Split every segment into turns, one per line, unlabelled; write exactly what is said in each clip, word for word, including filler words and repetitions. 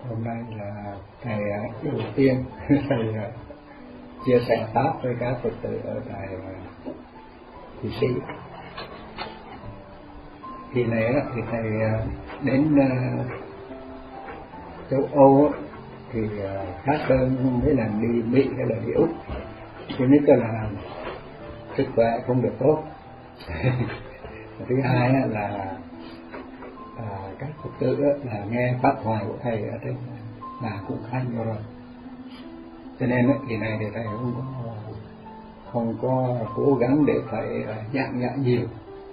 Hôm nay là ngày đầu tiên thầy chia sẻ pháp với các Phật tử ở tại Thụy Sĩ. Kỳ này thì thầy đến châu Âu thì khác hơn mấy lần đi Mỹ hay là đi Úc. Thứ nhất là sức khỏe không được tốt. Thứ hai là à, các Phật tử là nghe pháp thoại của thầy ở trên là cũng khá nhiều rồi, cho nên kỳ này thì thầy không có không có cố gắng để phải giảng dạy nhiều,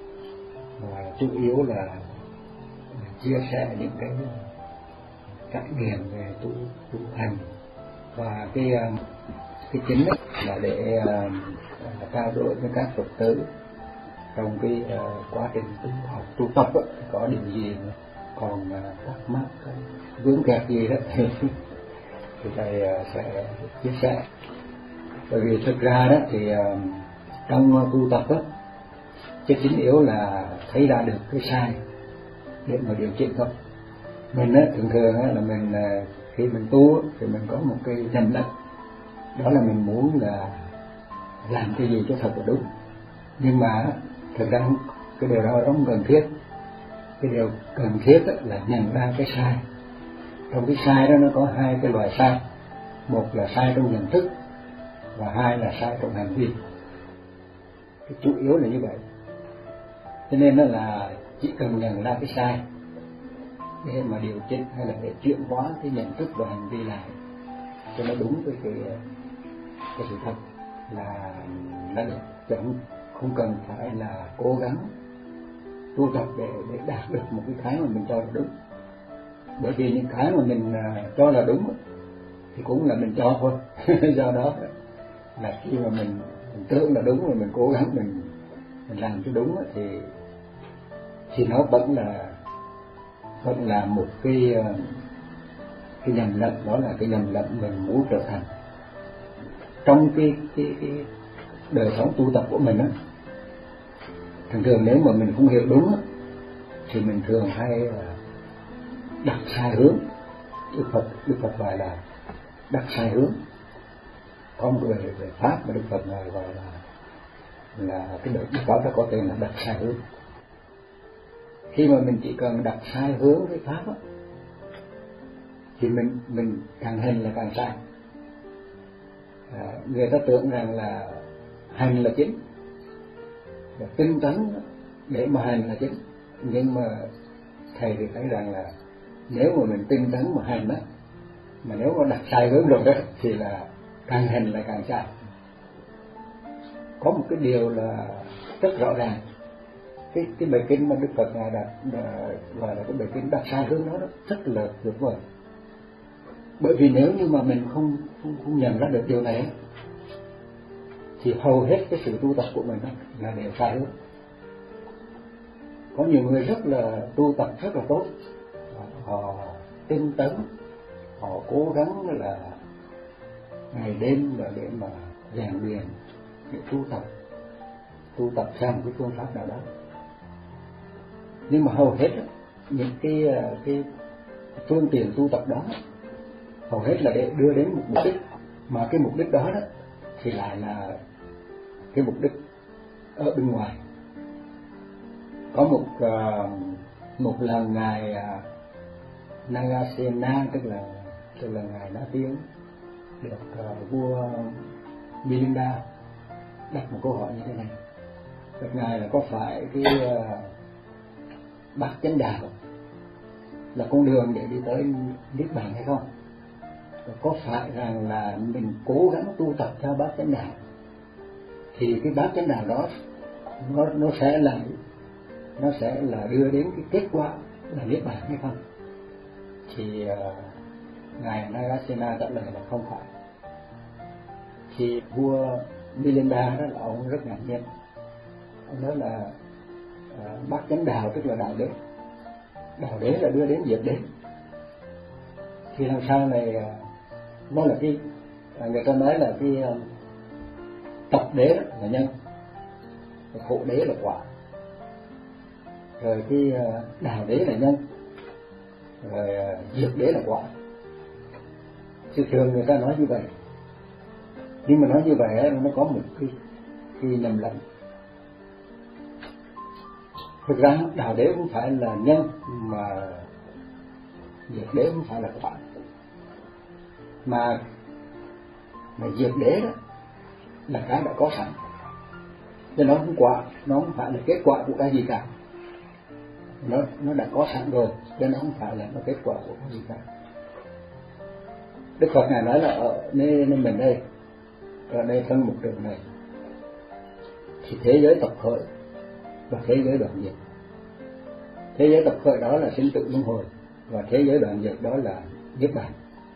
mà chủ yếu là chia sẻ những cái trải nghiệm về tu tu hành, và cái cái chính là để uh, trao đổi với các Phật tử trong cái uh, quá trình tu học tu tập đó, có điều gì còn uh, thắc mắc vướng kẹt gì đó thì thầy uh, sẽ chia sẻ. Bởi vì thực ra đó thì uh, trong tu tập đó, cái chính yếu là thấy ra được cái sai để mà điều chỉnh thôi. Mình á, thường thường á, là mình uh, khi mình tu thì mình có một cái nhầm lẫn, đó là mình muốn là làm cái gì cho thật là đúng, nhưng mà thực ra cái điều đó không cần thiết. Cái điều cần thiết là nhận ra cái sai. Trong cái sai đó nó có hai cái loại sai, một là sai trong nhận thức và hai là sai trong hành vi. Cái chủ yếu là như vậy. Cho nên đó là chỉ cần nhận ra cái sai để mà điều chỉnh hay là để chuyển hóa cái nhận thức và hành vi lại cho nó đúng với cái cái sự thật là nó được, chẳng không cần phải là cố gắng tu tập để để đạt được một cái cái mà mình cho là đúng. Bởi vì những cái mà mình cho là đúng thì cũng là mình cho thôi. Do đó là khi mà mình, mình tưởng là đúng rồi mình cố gắng mình mình làm cho đúng thì thì nó vẫn là vẫn là một cái cái nhầm lẫn, đó là cái nhầm lẫn mình muốn trở thành. Trong cái cái cái đời sống tu tập của mình á, thường thường nếu mà mình không hiểu đúng á, thì mình thường hay đặt sai hướng. Đức Phật Đức Phật gọi là đặt sai hướng. Có một người về pháp mà Đức Phật ngài gọi là là cái đời Đức Phật đó có tên là đặt sai hướng. Khi mà mình chỉ cần đặt sai hướng với pháp á, thì mình mình càng hành là càng sai. À, người ta tưởng rằng là hành là chính, và tinh tấn để mà hành là chính, nhưng mà thầy thì thấy rằng là nếu mà mình tinh tấn mà hành đó, mà nếu mà đặt sai hướng rồi đó thì là càng hành là càng sai. Có một cái điều là rất rõ ràng, cái cái bài kinh mà Đức Phật ngài đặt gọi là cái bài kinh đặt sai hướng đó, đó rất là tuyệt vời. Bởi vì nếu như mà mình không không, không nhận ra được điều này thì hầu hết cái sự tu tập của mình là đều sai hướng. Có nhiều người rất là tu tập rất là tốt, họ tinh tấn, họ cố gắng là ngày đêm là để mà rèn luyện, để tu tập tu tập theo một cái phương pháp nào đó. Nhưng mà hầu hết những cái cái phương tiện tu tập đó hầu hết là để đưa đến một mục đích, mà cái mục đích đó đó thì lại là cái mục đích ở bên ngoài. Có một uh, một lần ngài uh, Nagasena, tức là tức là ngài Ná Tiếng, được uh, vua Milinda đặt một câu hỏi như thế này: được ngài là có phải cái uh, bát chánh đạo là con đường để đi tới niết bàn hay không? Có phải rằng là mình cố gắng tu tập theo bát chánh đạo thì cái bát chánh đạo đó nó nó sẽ là nó sẽ là đưa đến cái kết quả là niết bàn hay không? Thì uh, ngài Nagasena trả lời là không phải. Thì vua Milinda đó là ông rất ngạc nhiên. Ông nói là uh, bát chánh đạo tức là đạo đế, đạo đế là đưa đến diệt đế. Thì làm sao này uh, nó là cái người ta nói là cái uh, tập đế là nhân, khổ đế là quả, rồi cái uh, đạo đế là nhân, rồi uh, diệt đế là quả. Sự thường người ta nói như vậy, nhưng mà nói như vậy nó có một cái cái nhầm lẫn. Thực ra đạo đế cũng phải là nhân, mà diệt đế cũng phải là quả. Mà mà diệt đế đó là cái đã có sẵn, chứ nó không quả, nó không phải là kết quả của cái gì cả. Nó nó đã có sẵn rồi, chứ nó không phải là nó kết quả của cái gì cả. Đức Phật ngài nói là ở nơi, nơi mình đây, ở đây thân một trường này, thì thế giới tập khởi và thế giới đoạn diệt. Thế giới tập khởi đó là sinh tử luân hồi, và thế giới đoạn diệt đó là niết bàn.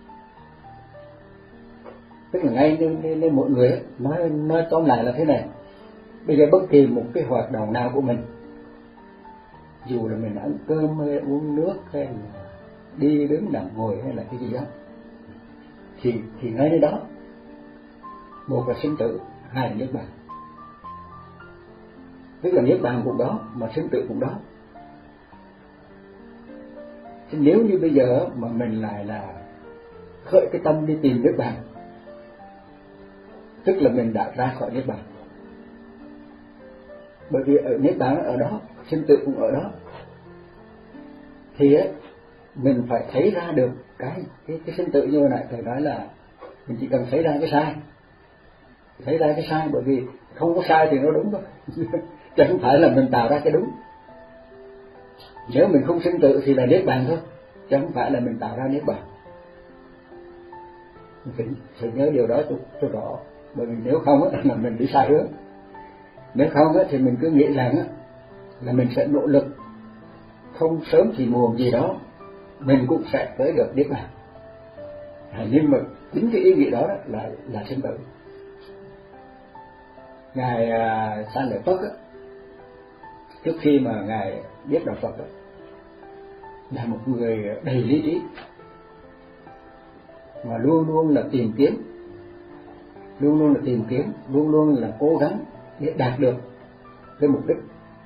Tức là ngay nên, nên mọi người ấy, nói nói tóm lại là thế này: bây giờ bất kỳ một cái hoạt động nào của mình, dù là mình ăn cơm hay uống nước hay là đi đứng nằm ngồi hay là cái gì đó, thì thì ngay nơi đó, một là sinh tử, hai là niết bàn. Tức là niết bàn cũng đó, mà sinh tử cũng đó. Thì nếu như bây giờ mà mình lại là khởi cái tâm đi tìm niết bàn, tức là mình đã ra khỏi niết bàn. Bởi vì ở niết bàn ở đó, sinh tử cũng ở đó, thì ấy, mình phải thấy ra được cái cái, cái sinh tử như này. Thầy nói là mình chỉ cần thấy ra cái sai, thấy ra cái sai, bởi vì không có sai thì nó đúng thôi chứ không phải là mình tạo ra cái đúng. Nếu mình không sinh tử thì là niết bàn thôi, chứ không phải là mình tạo ra niết bàn. Mình phải, phải nhớ điều đó cho, cho rõ, bởi vì nếu không á, là mình đi sai hướng. Nếu không á, thì mình cứ nghĩ rằng á, là mình sẽ nỗ lực, không sớm thì muộn gì đó mình cũng sẽ tới được niết bàn. À, nhưng mà chính cái ý nghĩ đó, đó là là sinh tử. Ngài uh, Sa Lợi Phất á, trước khi mà ngài biết đạo Phật á, là một người đầy lý trí, mà luôn luôn là tìm kiếm, luôn luôn là tìm kiếm, luôn luôn là cố gắng để đạt được cái mục đích.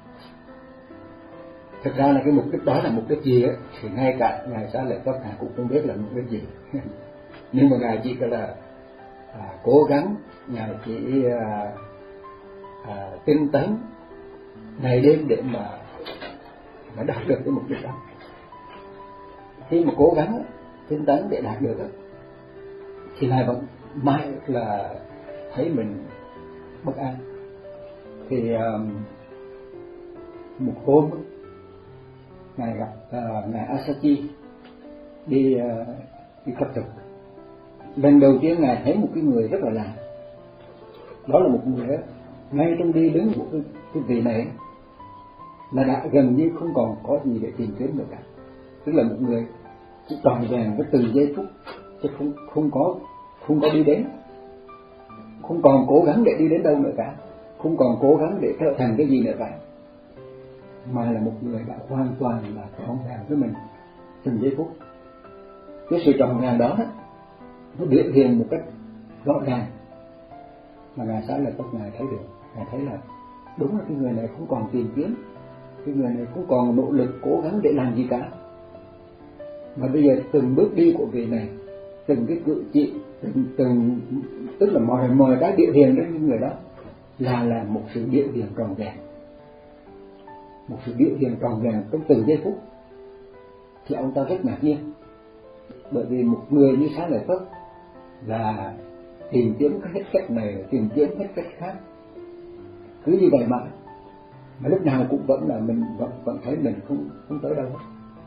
Thực ra là cái mục đích đó là mục đích gì ấy, thì ngay cả ngài Sa Lợi Phất cũng không biết là mục đích gì nhưng mà ngài chỉ là à, cố gắng, ngài chỉ à, à, tinh tấn ngày đêm để mà mà đạt được cái mục đích đó. Khi mà cố gắng tinh tấn để đạt được đó, thì ngài vẫn mãi là thấy mình bất an. Thì um, một hôm ngài gặp uh, ngài Asachi đi uh, đi khất thực. Lần đầu tiên ngài thấy một cái người rất là lạ. Đó là một người đó, ngay trong đi đứng của cái, cái vị này là đã gần như không còn có gì để tìm kiếm nữa cả. Tức là một người chỉ toàn vẹn với từng giây phút, chứ không không có không có đi đến, không còn cố gắng để đi đến đâu nữa cả, không còn cố gắng để trở thành cái gì nữa cả, mà là một người đã hoàn toàn là trọn vẹn với mình từng giây phút. Cái sự trọn vẹn đó, đó nó biểu hiện một cách rõ ràng mà ngài Sa Lợi Phất ngài thấy được. Ngài thấy là đúng là cái người này không còn tìm kiếm, cái người này không còn nỗ lực cố gắng để làm gì cả, mà bây giờ từng bước đi của vị này, từng cái cử chỉ, từng, từng tức là mọi mọi cái biểu hiện đến những người đó là là một sự biểu hiện trọn vẹn, một sự biểu hiện trọn vẹn trong từng giây phút. Thì ông ta rất ngạc nhiên, bởi vì một người như Sa Lợi Phất là tìm kiếm hết cách này, tìm kiếm hết cách khác, cứ như vậy mà mà lúc nào cũng vẫn là mình vẫn vẫn thấy mình không không tới đâu.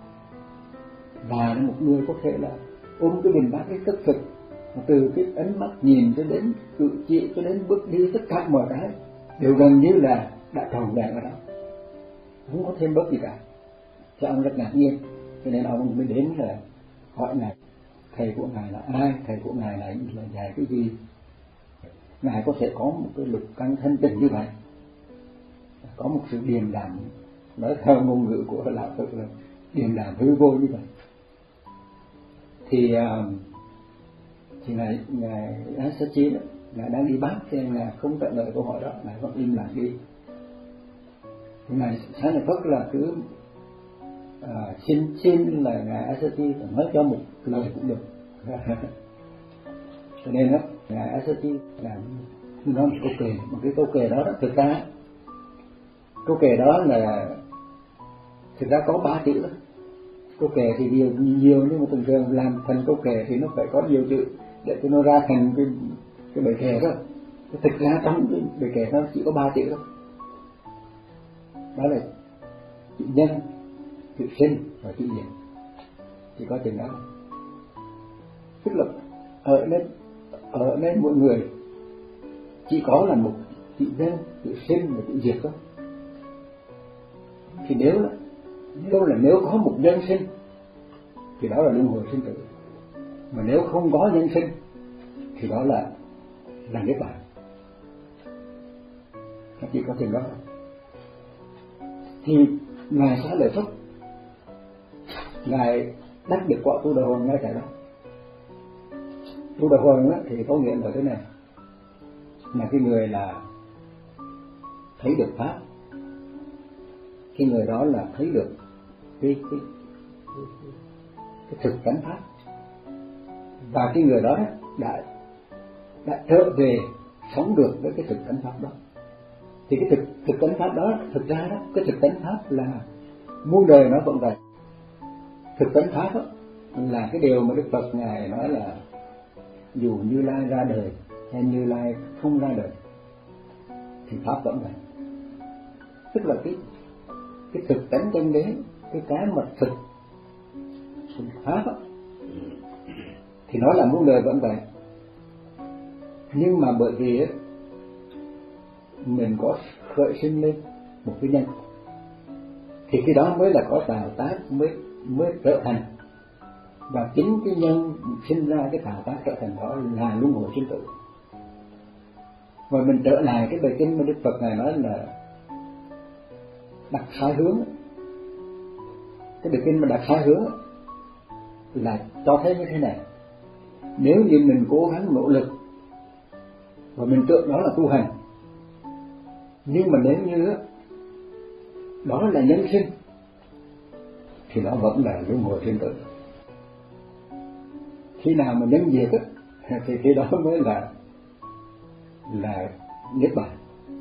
Và một người có thể là ôm cái bình bát cái thức thực, từ cái ánh mắt nhìn cho đến cử chỉ cho đến bước đi, tất cả mọi cái đều gần như là đã tròn vẹn ở đó, không có thêm bớt gì cả. Cho ông rất ngạc nhiên, cho nên ông mới đến là hỏi ngài thầy của ngài là ai, thầy của ngài là, là dạy cái gì, ngài có thể có một cái lục căn thanh tịnh như vậy, có một sự điềm đạm, nói theo ngôn ngữ của lão Phật là điềm đạm hư vô như vậy. Thì thì ngài ngài Asachi đó, ngài đang đi bát thì ngài không trả lời câu hỏi đó, ngài vẫn im lặng đi. Thì ngài Sa Lợi Phất là cứ à, xin xin là ngài Asachi nói cho một lời cũng được Cho nên đó ngài Assaji làm nói một câu kệ, một cái câu kệ đó, đó thực ra câu kệ đó là thực ra có ba chữ đó. Câu kệ thì nhiều nhiều nhưng mà thường thường làm thành câu kệ thì nó phải có nhiều chữ để cho nó ra thành cái cái bài kệ đó. Thực ra trong cái bài kệ nó chỉ có ba chữ thôi, đó là chữ nhân, chữ sinh và chữ diệt, chỉ có chừng đó. Tức là ở nên ở nên mỗi người chỉ có là một chữ nhân, chữ sinh và chữ diệt thôi. Thì nếu là nếu là nếu có một nhân sinh thì đó là luân hồi sinh tử, mà nếu không có nhân sinh thì đó là là niết bàn. Nó chỉ có chừng đó. Thì ngài Xá Lợi Phất, ngài đắc được quả tu đà hoàng ngay tại đó. Tu đà hoàng á, thì có nghĩa là thế này, là cái người là thấy được pháp, cái người đó là thấy được cái cái cái, cái thực tánh pháp, và cái người đó đã đã trở về sống được với cái thực tánh pháp đó. Thì cái thực thực tánh pháp đó, thực ra đó, cái thực tánh pháp là muôn đời nó vẫn vậy. Thực tánh pháp đó là cái điều mà Đức Phật ngài nói là dù Như Lai ra đời hay Như Lai không ra đời thì pháp vẫn vậy. Tức là cái cái thực tánh chân đế, cái cái mà thực thực pháp đó, thì nó là muôn đời vẫn vậy. Nhưng mà bởi vì ấy, mình có khởi sinh lên một cái nhân, thì khi đó mới là có tạo tác, mới mới trở thành, và chính cái nhân sinh ra cái tạo tác trở thành đó là luân hồi sinh tử. Và mình trở lại cái bài kinh mà Đức Phật ngài nói là đặt sai hướng. Cái bài kinh mà đặt sai hướng là cho thấy như thế này: nếu như mình cố gắng nỗ lực và mình tưởng đó là tu hành, nhưng mà nếu như đó là nhân sinh thì nó vẫn là luân hồi sinh tử. Khi nào mà nhân diệt á, thì khi đó mới là là niết bàn.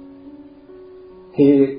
Thì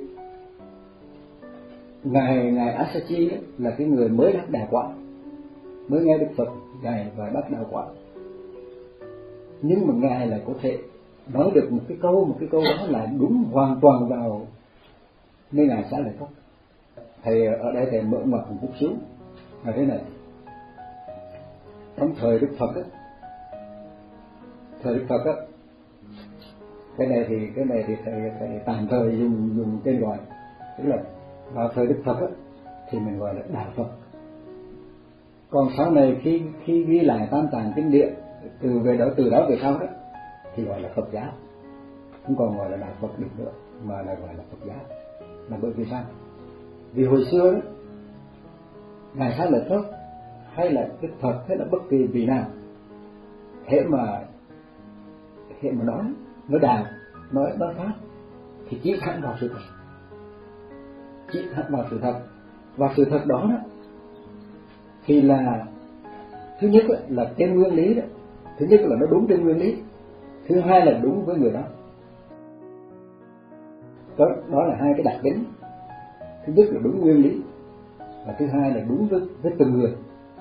ngài ngài Assaji là cái người mới đắc đạo quả, mới nghe Đức Phật dạy và đắc đạo quả, nhưng mà ngài lại có thể nói được một cái câu, một cái câu đó là đúng hoàn toàn vào nơi ngài Xá Lợi Phất. Thầy ở đây thầy mở ngoặt một chút xíu là thế này: trong thời Đức Phật á, thời Đức Phật á, cái này thì cái này thì thầy thầy tạm thời dùng dùng tên gọi, tức là vào thời Đức Phật á, thì mình gọi là đạo Phật. Còn sau này khi khi ghi lại Tam Tạng Kinh Điển từ về đó từ đó về sau đó thì gọi là Phật giáo, không còn gọi là đạo Phật được nữa, mà là gọi là Phật giáo. Là bởi vì sao? Vì hồi xưa đó, ngài Xá Lợi Phất hay là Đức Phật hay là bất kỳ vị nào, hệ mà hệ mà nói nói đạo, nói nói pháp thì chỉ thẳng vào sự thật, chỉ thẳng vào sự thật. Và sự thật đó, đó thì là thứ nhất là trên nguyên lý đó, thứ nhất là nó đúng trên nguyên lý, thứ hai là đúng với người đó. Đó, đó là hai cái đặc tính. Thứ nhất là đúng nguyên lý, và thứ hai là đúng với, với từng người.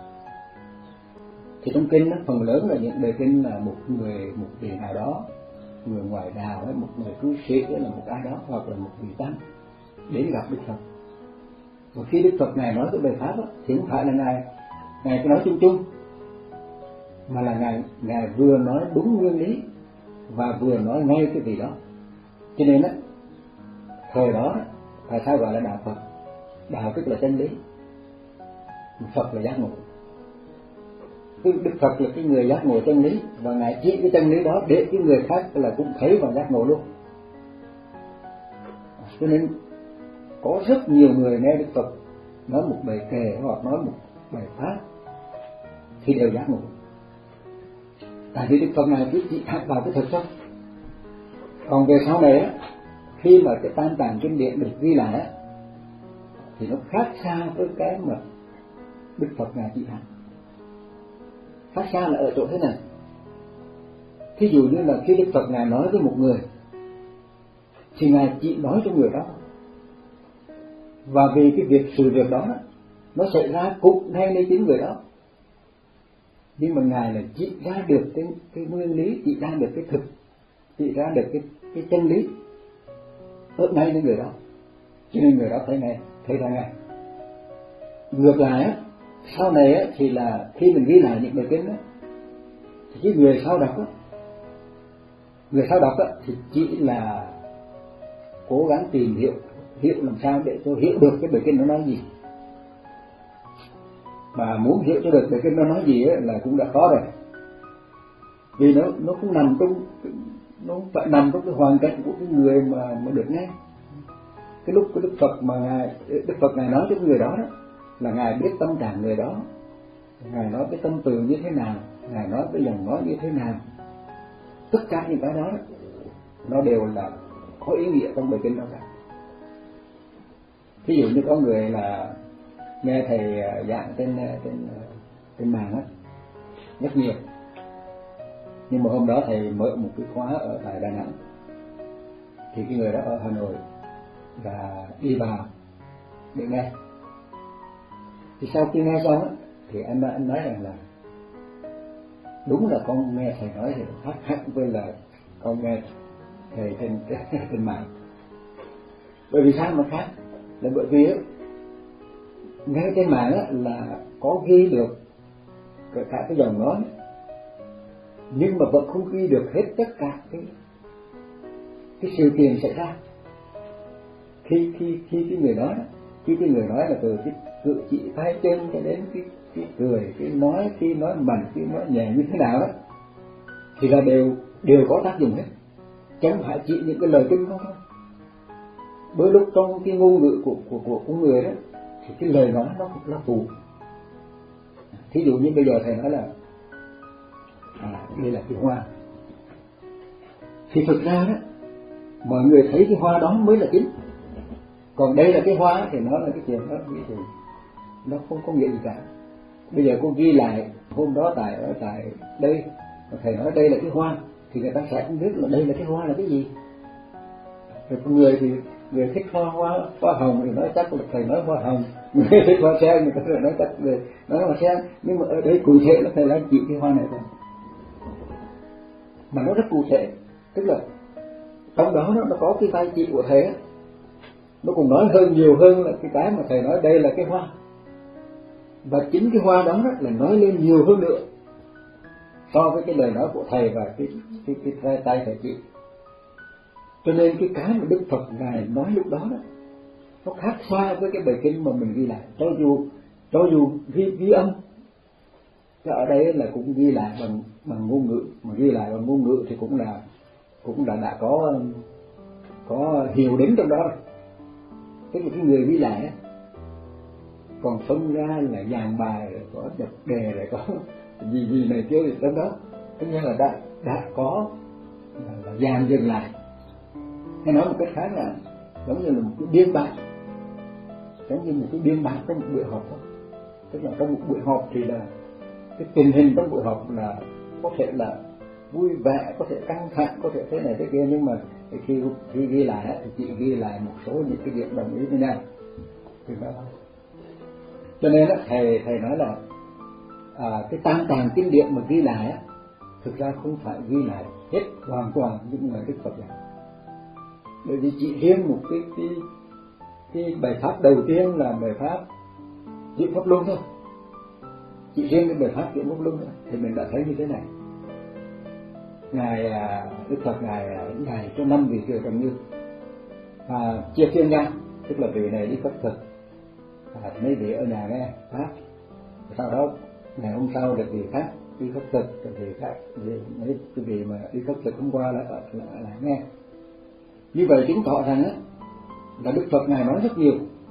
Thì trong kinh đó, phần lớn là những đề kinh là một người, một vị nào đó, người ngoại đạo hay một người cư sĩ hay là một ai đó, hoặc là một vị tăng đến gặp Đức Phật. Và khi Đức Phật ngài nói cái bài pháp đó, thì không phải là ngài ngài cứ nói chung chung, mà là ngài ngài vừa nói đúng nguyên lý và vừa nói ngay cái gì đó. Cho nên đó, thời đó tại sao gọi là đạo Phật? Đạo tức là chân lý, Phật là giác ngộ. Đức Phật là cái người giác ngộ chân lý, và ngài chỉ cái chân lý đó để cái người khác là cũng thấy và giác ngộ luôn. Cho nên có rất nhiều người nghe Đức Phật nói một bài kệ hoặc nói một bài pháp thì đều giác ngộ, tại vì Đức Phật này chỉ chỉ thẳng vào cái thực thôi. Còn về sau này á, khi mà cái Tam Tạng Kinh Điển được ghi lại á, thì nó khác xa với cái mà Đức Phật ngài chỉ thẳng. Khác xa là ở chỗ thế này: Thí dụ như là khi Đức Phật Ngài nói với một người thì Ngài chỉ nói cho người đó, và vì cái việc sự việc đó nó xảy ra cũng ngay nơi chính người đó, nhưng mà Ngài là chỉ ra được cái cái nguyên lý, chỉ ra được cái thực, chỉ ra được cái cái chân lý ở ngay nơi người đó, cho nên người đó thấy ngay, thấy ra ngay. Ngược lại á, sau này á, thì là khi mình ghi lại những bài kinh á, thì cái người sau đọc á, người sau đọc á, thì chỉ là cố gắng tìm hiểu hiểu làm sao để tôi hiểu được cái bài kinh nó nói gì, mà muốn hiểu cho được bài kinh nó nói gì á, là cũng đã khó rồi, vì nó nó không nằm trong, nó không phải nằm trong cái hoàn cảnh của cái người mà mà được nghe. Cái lúc của Đức Phật mà ngài Đức Phật ngài nói cho người đó, đó là ngài biết tâm trạng người đó, ngài nói cái tâm từ như thế nào, ngài nói cái dòng nói như thế nào, tất cả những cái đó nó đều là có ý nghĩa trong bài kinh đó cả. Ví dụ như có người là nghe thầy giảng trên trên trên mạng á rất nhiều, nhưng mà hôm đó thầy mở một cái khóa ở tại Đà Nẵng, thì cái người đó ở Hà Nội và đi vào để nghe. Thì sau khi nghe xong á, thì anh anh nói rằng là đúng là con nghe thầy nói thì khác hẳn với là con nghe thầy trên trên mạng. Bởi vì sao mà khác? Là bởi vì á, nghe trên mạng á là có ghi được cả cái dòng nói, nhưng mà vẫn không ghi được hết tất cả cái cái sự kiện xảy ra. Khi khi khi cái người nói, khi cái người nói là từ cái cử chỉ tay chân cho đến cái cái cười, cái nói, khi nói mạnh, khi nói nhẹ như thế nào đó, thì là đều đều có tác dụng hết, chẳng phải chỉ những cái lời kinh không thôi. Đôi lúc trong cái ngôn ngữ của của của, của người đó, thì cái lời nói nó cũng là phụ. Thí dụ như bây giờ thầy nói là à, đây là cái hoa, thì thực ra đó mọi người thấy cái hoa đó mới là chính, còn đây là cái hoa thì nó là cái chuyện đó, thì nó không có nghĩa gì cả. Bây giờ cô ghi lại hôm đó tại ở tại đây, thầy nói đây là cái hoa, thì người ta sẽ không biết là đây là cái hoa là cái gì. Rồi con người thì người thích hoa hoa hoa hồng thì nói chắc là thầy nói hoa hồng, người thích hoa sen người ta nói chắc về nói hoa sen, nhưng mà ở đây cụ thể là thầy đang chỉ cái hoa này thôi, mà nó rất cụ thể, tức là trong đó nó, nó có cái vai chỉ của thầy á, nó cũng nói hơn nhiều hơn là cái cái mà thầy nói đây là cái hoa, và chính cái hoa đó, đó là nói lên nhiều hơn nữa so với cái lời nói của thầy và cái cái cái, cái tay thầy chỉ. Cho nên cái cái mà Đức Phật ngài nói lúc đó đó nó khác xa với cái bài kinh mà mình ghi lại, cho dù cho dù ghi ghi âm, cái ở đây là cũng ghi lại bằng bằng ngôn ngữ, mà ghi lại bằng ngôn ngữ thì cũng là cũng đã đã có có hiểu đến trong đó, tức là cái người ghi lại á, còn phân ra là dàn bài rồi có đập đề rồi có gì gì này kia thì trong đó, tất nhiên là đã đã có là, là dàn dừng lại, hay nói một cách khác là giống như là một cái biên bản, giống như một cái biên bản trong một buổi họp thôi. Tức là trong một buổi họp thì là cái tình hình trong buổi họp là có thể là vui vẻ, có thể căng thẳng, có thể thế này thế kia, nhưng mà khi khi ghi lại thì chị ghi lại một số những cái điểm đồng ý với nhau thì đó. Cho nên thầy thầy nói là à, cái tam tàng kinh điển mà ghi lại á, thực ra không phải ghi lại hết hoàn toàn những lời Đức Phật dạy, bởi vì chỉ riêng một cái cái cái bài pháp đầu tiên là bài pháp Chuyển Pháp Luân thôi, chỉ riêng cái bài pháp Chuyển Pháp Luân thôi, thì mình đã thấy như thế này. Ngài Đức Phật ngài ngài cho năm vị kiều trầm như và chia phiên ra, tức là vị này đi khất thực, à, mấy vị ở nhà nghe pháp, sau đó ngày hôm sau được vị khác đi khất thực, rồi vị khác vị mấy cái vị mà đi khất thực hôm qua lại lại, lại nghe. Như vậy chứng tỏ rằng á là Đức Phật ngài nói rất nhiều.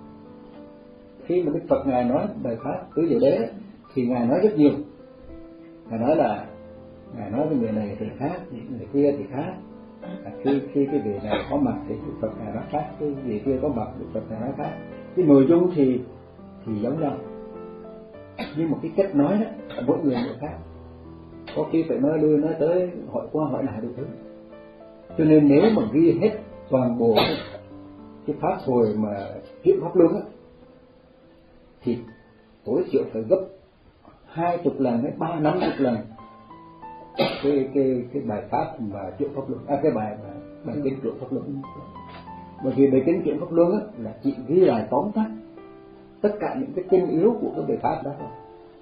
Khi mà Đức Phật ngài nói bài pháp tứ diệu đế thì ngài nói rất nhiều. Ngài nói là ngài nói với người này thì khác, người kia thì khác. À, khi khi cái vị này có mặt thì Đức Phật ngài nói khác, cái vị kia có mặt Đức Phật ngài nói khác. Cái nội dung thì thì giống nhau, nhưng một cái cách nói đó mỗi người một khác. có khi phải nói đưa nói tới hỏi qua hỏi lại được thứ. Cho nên nếu mà ghi hết toàn bộ cái, cái pháp hồi mà chuyển pháp luân á, thì tối thiểu phải gấp hai chục lần hay ba năm chục lần cái cái cái bài pháp mà chuyển pháp luân, à cái bài bài, bài kinh chuyển pháp luân. Bởi vì bài kinh chuyển pháp luân á là chỉ ghi lại tóm tắt tất cả những cái tinh yếu của cái bài pháp đó thôi.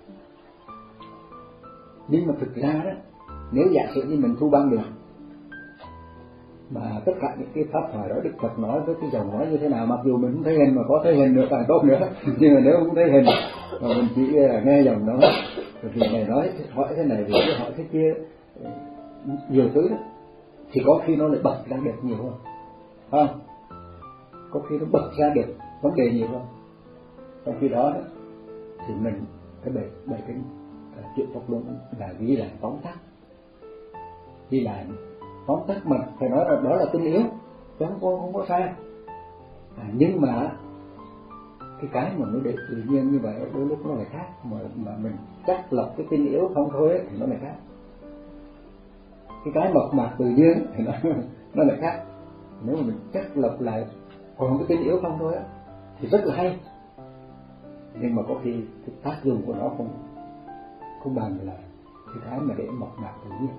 Nhưng mà thực ra đó, nếu giả sử như mình thu băng được mà tất cả những cái pháp thoại đó Đức Phật nói với cái dòng nói như thế nào, mặc dù mình không thấy hình mà có thấy hình nữa càng tốt nữa, nhưng mà nếu không thấy hình mà mình chỉ nghe dòng nói, thì này nói hỏi thế này thì hỏi thế kia nhiều thứ đó, thì có khi nó lại bật ra được nhiều hơn, không? Có khi nó bật ra được vấn đề nhiều hơn. Trong khi đó, đó thì mình cái bài bài kinh chuyện pháp luân là ghi lại tóm tắt, ghi lại tóm tắt mà phải nói là đó là tinh yếu, chứ không có không có sai. À, nhưng mà cái cái mà nó để tự nhiên như vậy đôi lúc nó lại khác, mà mà mình chắc lọc cái tinh yếu không thôi ấy, thì nó lại khác. Cái cái mộc mạc tự nhiên thì nó nó lại khác. Nếu mà mình chắc lọc lại còn cái tinh yếu không thôi ấy, thì rất là hay, nhưng mà có khi cái tác dụng của nó không không bằng là cái cái mà để mộc mạc tự nhiên.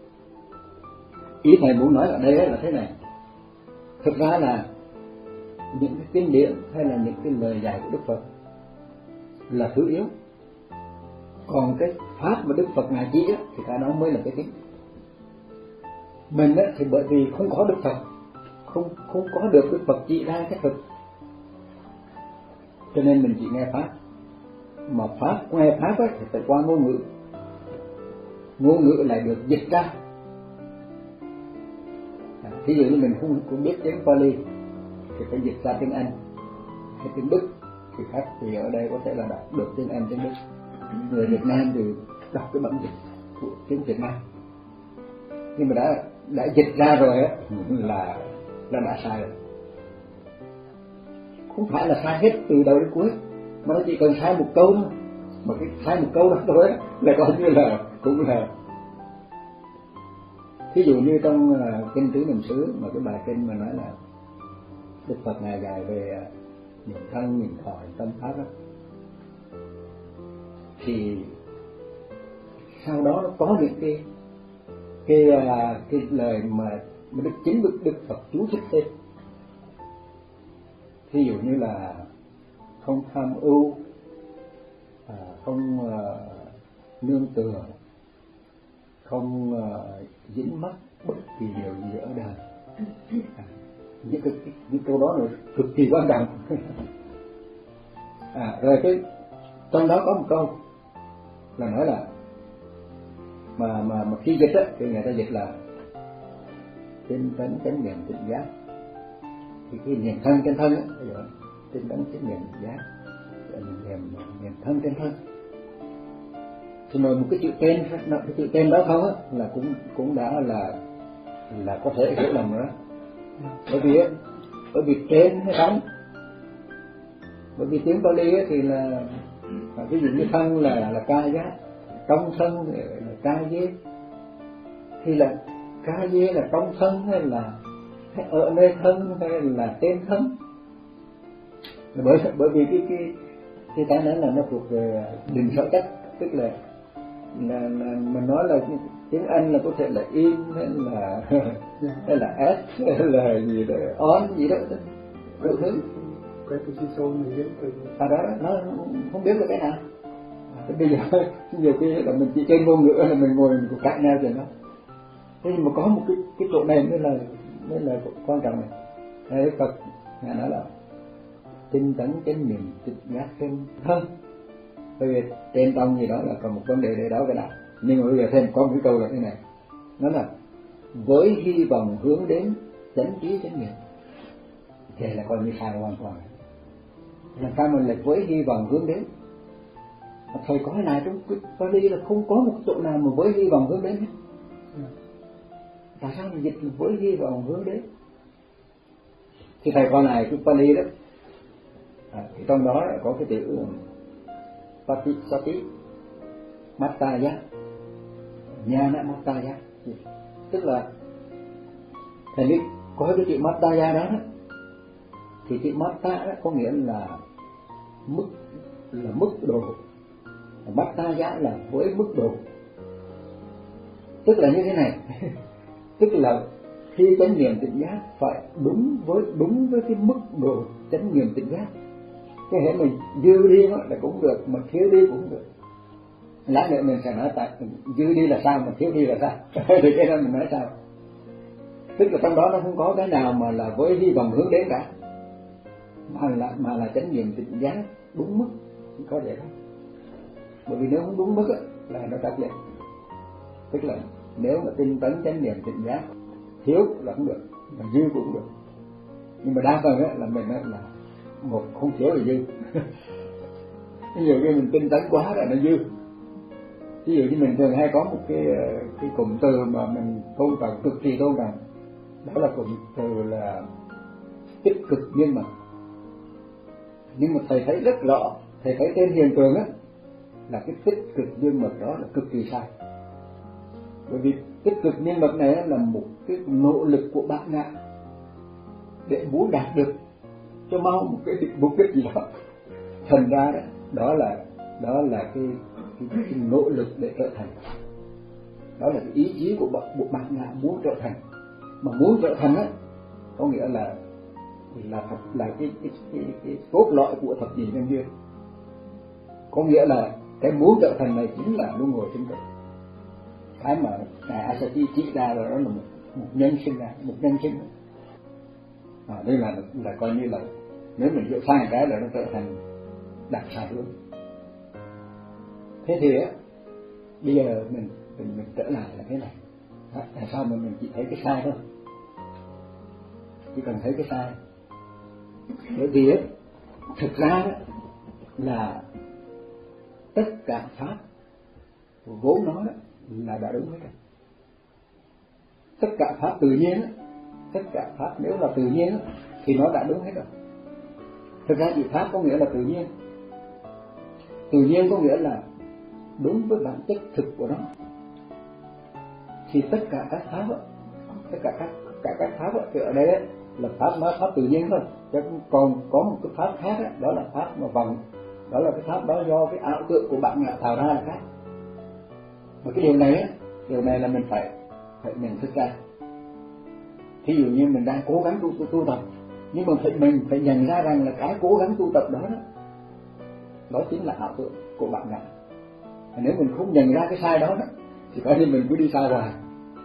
Ý thầy muốn nói ở đây là thế này, thực ra là những cái kinh điển hay là những cái lời dạy của Đức Phật là thứ yếu, còn cái pháp mà Đức Phật ngài chỉ thì cái đó mới là cái chính. Mình á, thì bởi vì không có Đức Phật, không không có được Đức Phật chỉ ra cái thực, cho nên mình chỉ nghe pháp. Mà pháp nghe pháp ấy, thì phải qua ngôn ngữ, ngôn ngữ lại được dịch ra. À, thí dụ như mình không, không biết tiếng Pali thì phải dịch ra tiếng Anh hay tiếng Đức, thì khác thì ở đây có thể là đọc được tiếng Anh, tiếng Đức. Người Việt Nam thì đọc cái bản dịch của tiếng Việt Nam, nhưng mà đã đã dịch ra rồi á là là đã sai rồi. Không phải là sai hết từ đầu đến cuối, mà nó chỉ cần sai một câu thôi, mà cái sai một câu đó thôi là coi như là cũng là. Thí dụ như trong uh, kinh Tứ Niệm xứ mà cái bài kinh mà nói là Đức Phật ngài dạy về uh, những thân, những thọ, tâm pháp đó, thì sau đó nó có những cái cái uh, cái lời mà mà Đức chính Đức Đức Phật chú thích thêm. Thí dụ như là không tham ưu, à, không uh, nương tựa, không uh, dính mắc bất kỳ điều gì ở đời. À, những cái những câu đó là cực kỳ quan trọng. À, rồi cái trong đó có một câu là nói là mà mà mà khi dịch á thì người ta dịch là tinh tấn chánh niệm tỉnh giác. Thì cái niệm thân trên thân á, tinh tấn chánh niệm tỉnh giác, niệm niệm thân trên thân. Thì nói một cái chữ tên, cái chữ tên đó không á là cũng cũng đã là là có thể hiểu lầm rồi đó. Bởi vì bởi vì trên hay thân, bởi vì tiếng Pali thì là ví dụ như thân là là ca giác, trong thân là ca dế, thì là ca dế là trong thân hay là hay ở nơi thân hay là trên thân. Bởi bởi vì cái cái cái cái đó là nó thuộc về định sở chất, tức là là, là mình nói là tiếng Anh là có thể là in hay là hay là s hay là gì đó on gì đó đủ thứ. À đó nó không biết là cái nào. Bây giờ nhiều khi là mình chỉ trên ngôn ngữ là mình ngồi mình cũng cãi nhau rồi đó. Thế nhưng mà có một cái cái chỗ này mới là mới là quan trọng này. Thế Phật ngài nói là tinh tấn chánh niệm tỉnh giác trên thân. Bây giờ trên tông gì đó là còn một vấn đề để đó cái nào. Nhưng mà bây giờ thêm có một cái câu là thế này, nó là với hy vọng hướng đến chánh trí chánh niệm. Thế là coi như sai hoàn toàn. Làm sao mình lại với hy vọng hướng đến? Thầy có cái này trong cái Pali là không có một chỗ nào mà với hy vọng hướng đến hết. Tại sao mình dịch với hy vọng hướng đến? Thì thầy coi này cái Pali đó, à, thì trong đó có cái chữ Pati Sati Mattaya, Jnana Mattaya, tức là thầy biết có cái chữ Mattaya đó, thì chữ Matta đó có nghĩa là mức, là mức độ, Mattaya là với mức độ, tức là như thế này. Tức là khi chánh niệm tỉnh giác phải đúng với đúng với cái mức độ chánh niệm tỉnh giác. Cái hệ mình dư đi là cũng được, mà thiếu đi cũng được. Lát nữa mình sẽ nói tại dư đi là sao mà thiếu đi là sao. Thì cái đó mình nói sao. Tức là trong đó nó không có cái nào mà là với hy vọng hướng đến cả, mà là mà là chánh niệm tỉnh giác đúng mức, chỉ có vậy đó. Bởi vì nếu không đúng mức là nó trật lệ. Tức là nếu mà tinh tấn chánh niệm tỉnh giác thiếu là không được, mà dư cũng được. Nhưng mà đa phần á là mình á là một không thiếu là dư. Ví dụ như mình tinh tấn quá là nó dư. Ví dụ như mình thường hay có một cái cái cụm từ mà mình tôn trọng, cực kỳ tôn trọng, đó là cụm từ là tích cực nhiên mật. Nhưng mà thầy thấy rất rõ, thầy thấy trên hiện trường á là cái tích cực nhiên mật đó là cực kỳ sai. Bởi vì tích cực nhiên mật này là một cái nỗ lực của bạn ngã để muốn đạt được cho mau một cái mục đích gì đó. Thành ra đó, đó là đó là cái, cái, cái nỗ lực để trở thành, đó là cái ý chí của một bạn ngã muốn trở thành. Mà muốn trở thành á có nghĩa là là thật là cái cái cái, cái cốt lõi của thập nhị nhân duyên. Có nghĩa là cái muốn trở thành này chính là luân hồi sinh tử. Cái mà Ngài Asati chỉ ra là đó là một, một nhân sinh ra, một nhân sinh. À, đây là là coi như là nếu mình hiểu sai cái là nó trở thành đặc sai luôn. Thế thì á, bây giờ mình mình mình trở lại là thế này. À, tại sao mà mình chỉ thấy cái sai thôi? Chỉ cần thấy cái sai. Bởi vì á, thực ra đó là tất cả pháp vốn nó đó là đã đúng hết rồi. Tất cả pháp tự nhiên, tất cả pháp nếu là tự nhiên thì nó đã đúng hết rồi. Thực ra chữ pháp có nghĩa là tự nhiên. Tự nhiên có nghĩa là đúng với bản chất thực của nó. Thì tất cả các pháp, tất cả các cả các pháp thì ở đây là pháp nói pháp tự nhiên thôi. Chứ còn có một cái pháp khác đó, đó là pháp mà vòng, đó là cái pháp đó do cái ảo tượng của bạn ngạ tạo ra là khác. Mà cái điều này á, điều này là mình phải phải nhận thức ra. Thí dụ như mình đang cố gắng tu, tu, tu tập, nhưng mà phải, mình phải nhận ra rằng là cái cố gắng tu tập đó đó, đó chính là ảo tưởng của bạn ngạ. Nếu mình không nhận ra cái sai đó, đó thì coi như mình cứ đi sai hoài,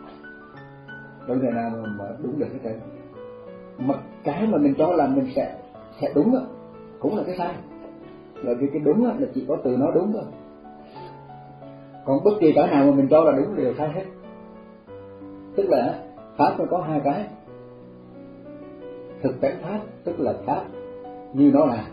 đâu thể nào mà, mà đúng được cái cái. Mà cái mà mình cho là mình sẽ sẽ đúng đó, cũng là cái sai. Bởi vì cái đúng là chỉ có từ nó đúng thôi. Còn bất kỳ cái nào mà mình cho là đúng đều sai hết. Tức là pháp nó có hai cái. Thực tánh pháp tức là pháp như nó là.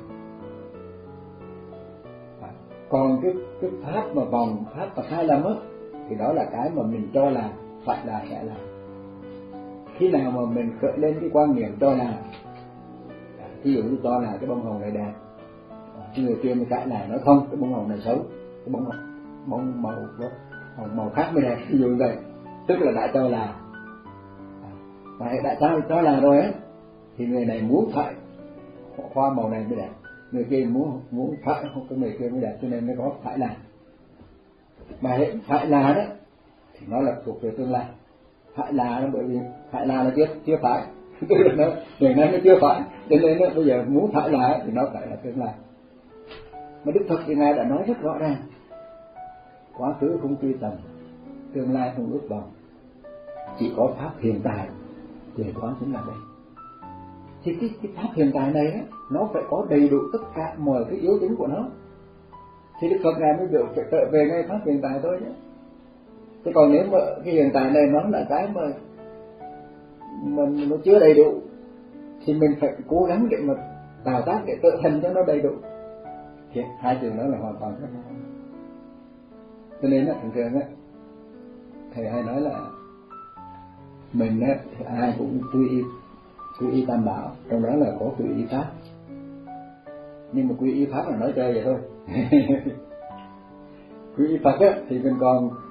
Còn cái cái pháp mà vòng, pháp mà sai lầm á, thì đó là cái mà mình cho là phải là sẽ là. Khi nào mà mình khởi lên cái quan niệm cho là, ví dụ như cho là cái bông hồng này đẹp, người kia mới cãi lại nói không, cái bông hồng này xấu, cái bông hồng bông màu màu, màu khác mới đẹp, ví dụ như vậy, tức là đã cho là. Và đã cho cho là rồi á, thì người này muốn phải hoa màu này mới đẹp, người kia muốn muốn phải cái người kia mới đẹp, cho nên mới có phải là. Mà hệ phải là đó thì nó là thuộc về tương lai. Phải là nó bởi vì phải là là chưa chưa phải, tức là nó ngày nay nó chưa phải, cho nên nó bây giờ muốn phải là thì nó phải là tương lai. Mà Đức Phật thì ngài đã nói rất rõ ràng, quá khứ không truy tầm, tương lai không ước vọng, chỉ có pháp hiện tại thì quán chính là đây. Thì cái, cái pháp hiện tại này á, nó phải có đầy đủ tất cả mọi cái yếu tính của nó, thì Đức Phật ngài mới biểu phải trở về ngay pháp hiện tại thôi nhé. Thế còn nếu mà cái hiện tại này nó là cái mà mình nó chưa đầy đủ, thì mình phải cố gắng để mà tạo tác để trở thành cho nó đầy đủ. Thì hai từ đó là hoàn toàn khác nhau. Cho nên á, thường thường á, thầy hay nói là mình á, thì ai cũng quy y quy y tam bảo, trong đó là có quy y pháp. Nhưng mà quy y pháp là nói chơi vậy thôi. Quy y Phật á, thì mình còn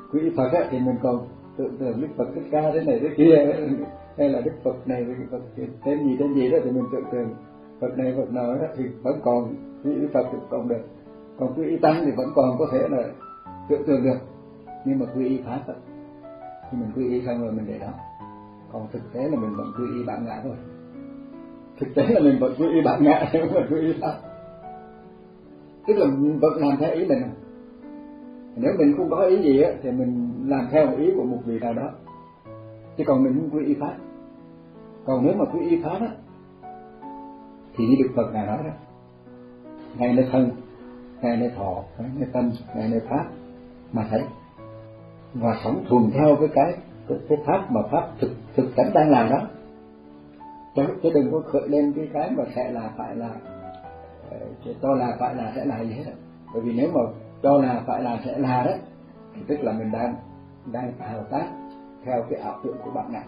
quy y Phật á, thì mình còn tưởng tượng Đức Phật Thích Ca thế này thế kia, hay là Đức Phật này Đức Phật tên gì tên gì đó thì mình tưởng tượng Phật này Phật nào đó thì vẫn còn quy y Phật thì còn được, còn quy y Tăng thì vẫn còn có thể là tưởng tượng được. Nhưng mà quy y Pháp á, thì mình quy y xong rồi mình để đó, còn thực tế là mình vẫn quy y bản ngã thôi. Thực tế là mình vẫn quy y bản ngã chứ không phải quy y Pháp, tức là mình vẫn làm theo ý mình. Nếu mình không có ý gì á thì mình làm theo ý của một vị nào đó, chứ còn mình không quy y Pháp. Còn nếu mà quy y Pháp á thì như Đức Phật Ngài nói đó, ngay nơi thân, ngay nơi thọ, ngay nơi tâm, ngay nơi Pháp mà thấy, và sống thuần theo với cái cái, cái Pháp mà Pháp thực thực cảnh đang làm đó, chứ, chứ đừng có khởi lên cái cái mà sẽ là phải là cho là phải là sẽ là gì hết. Bởi vì nếu mà cho là phải là sẽ là đó thì tức là mình đang đang thao tác theo cái ảo tưởng của bạn ngã.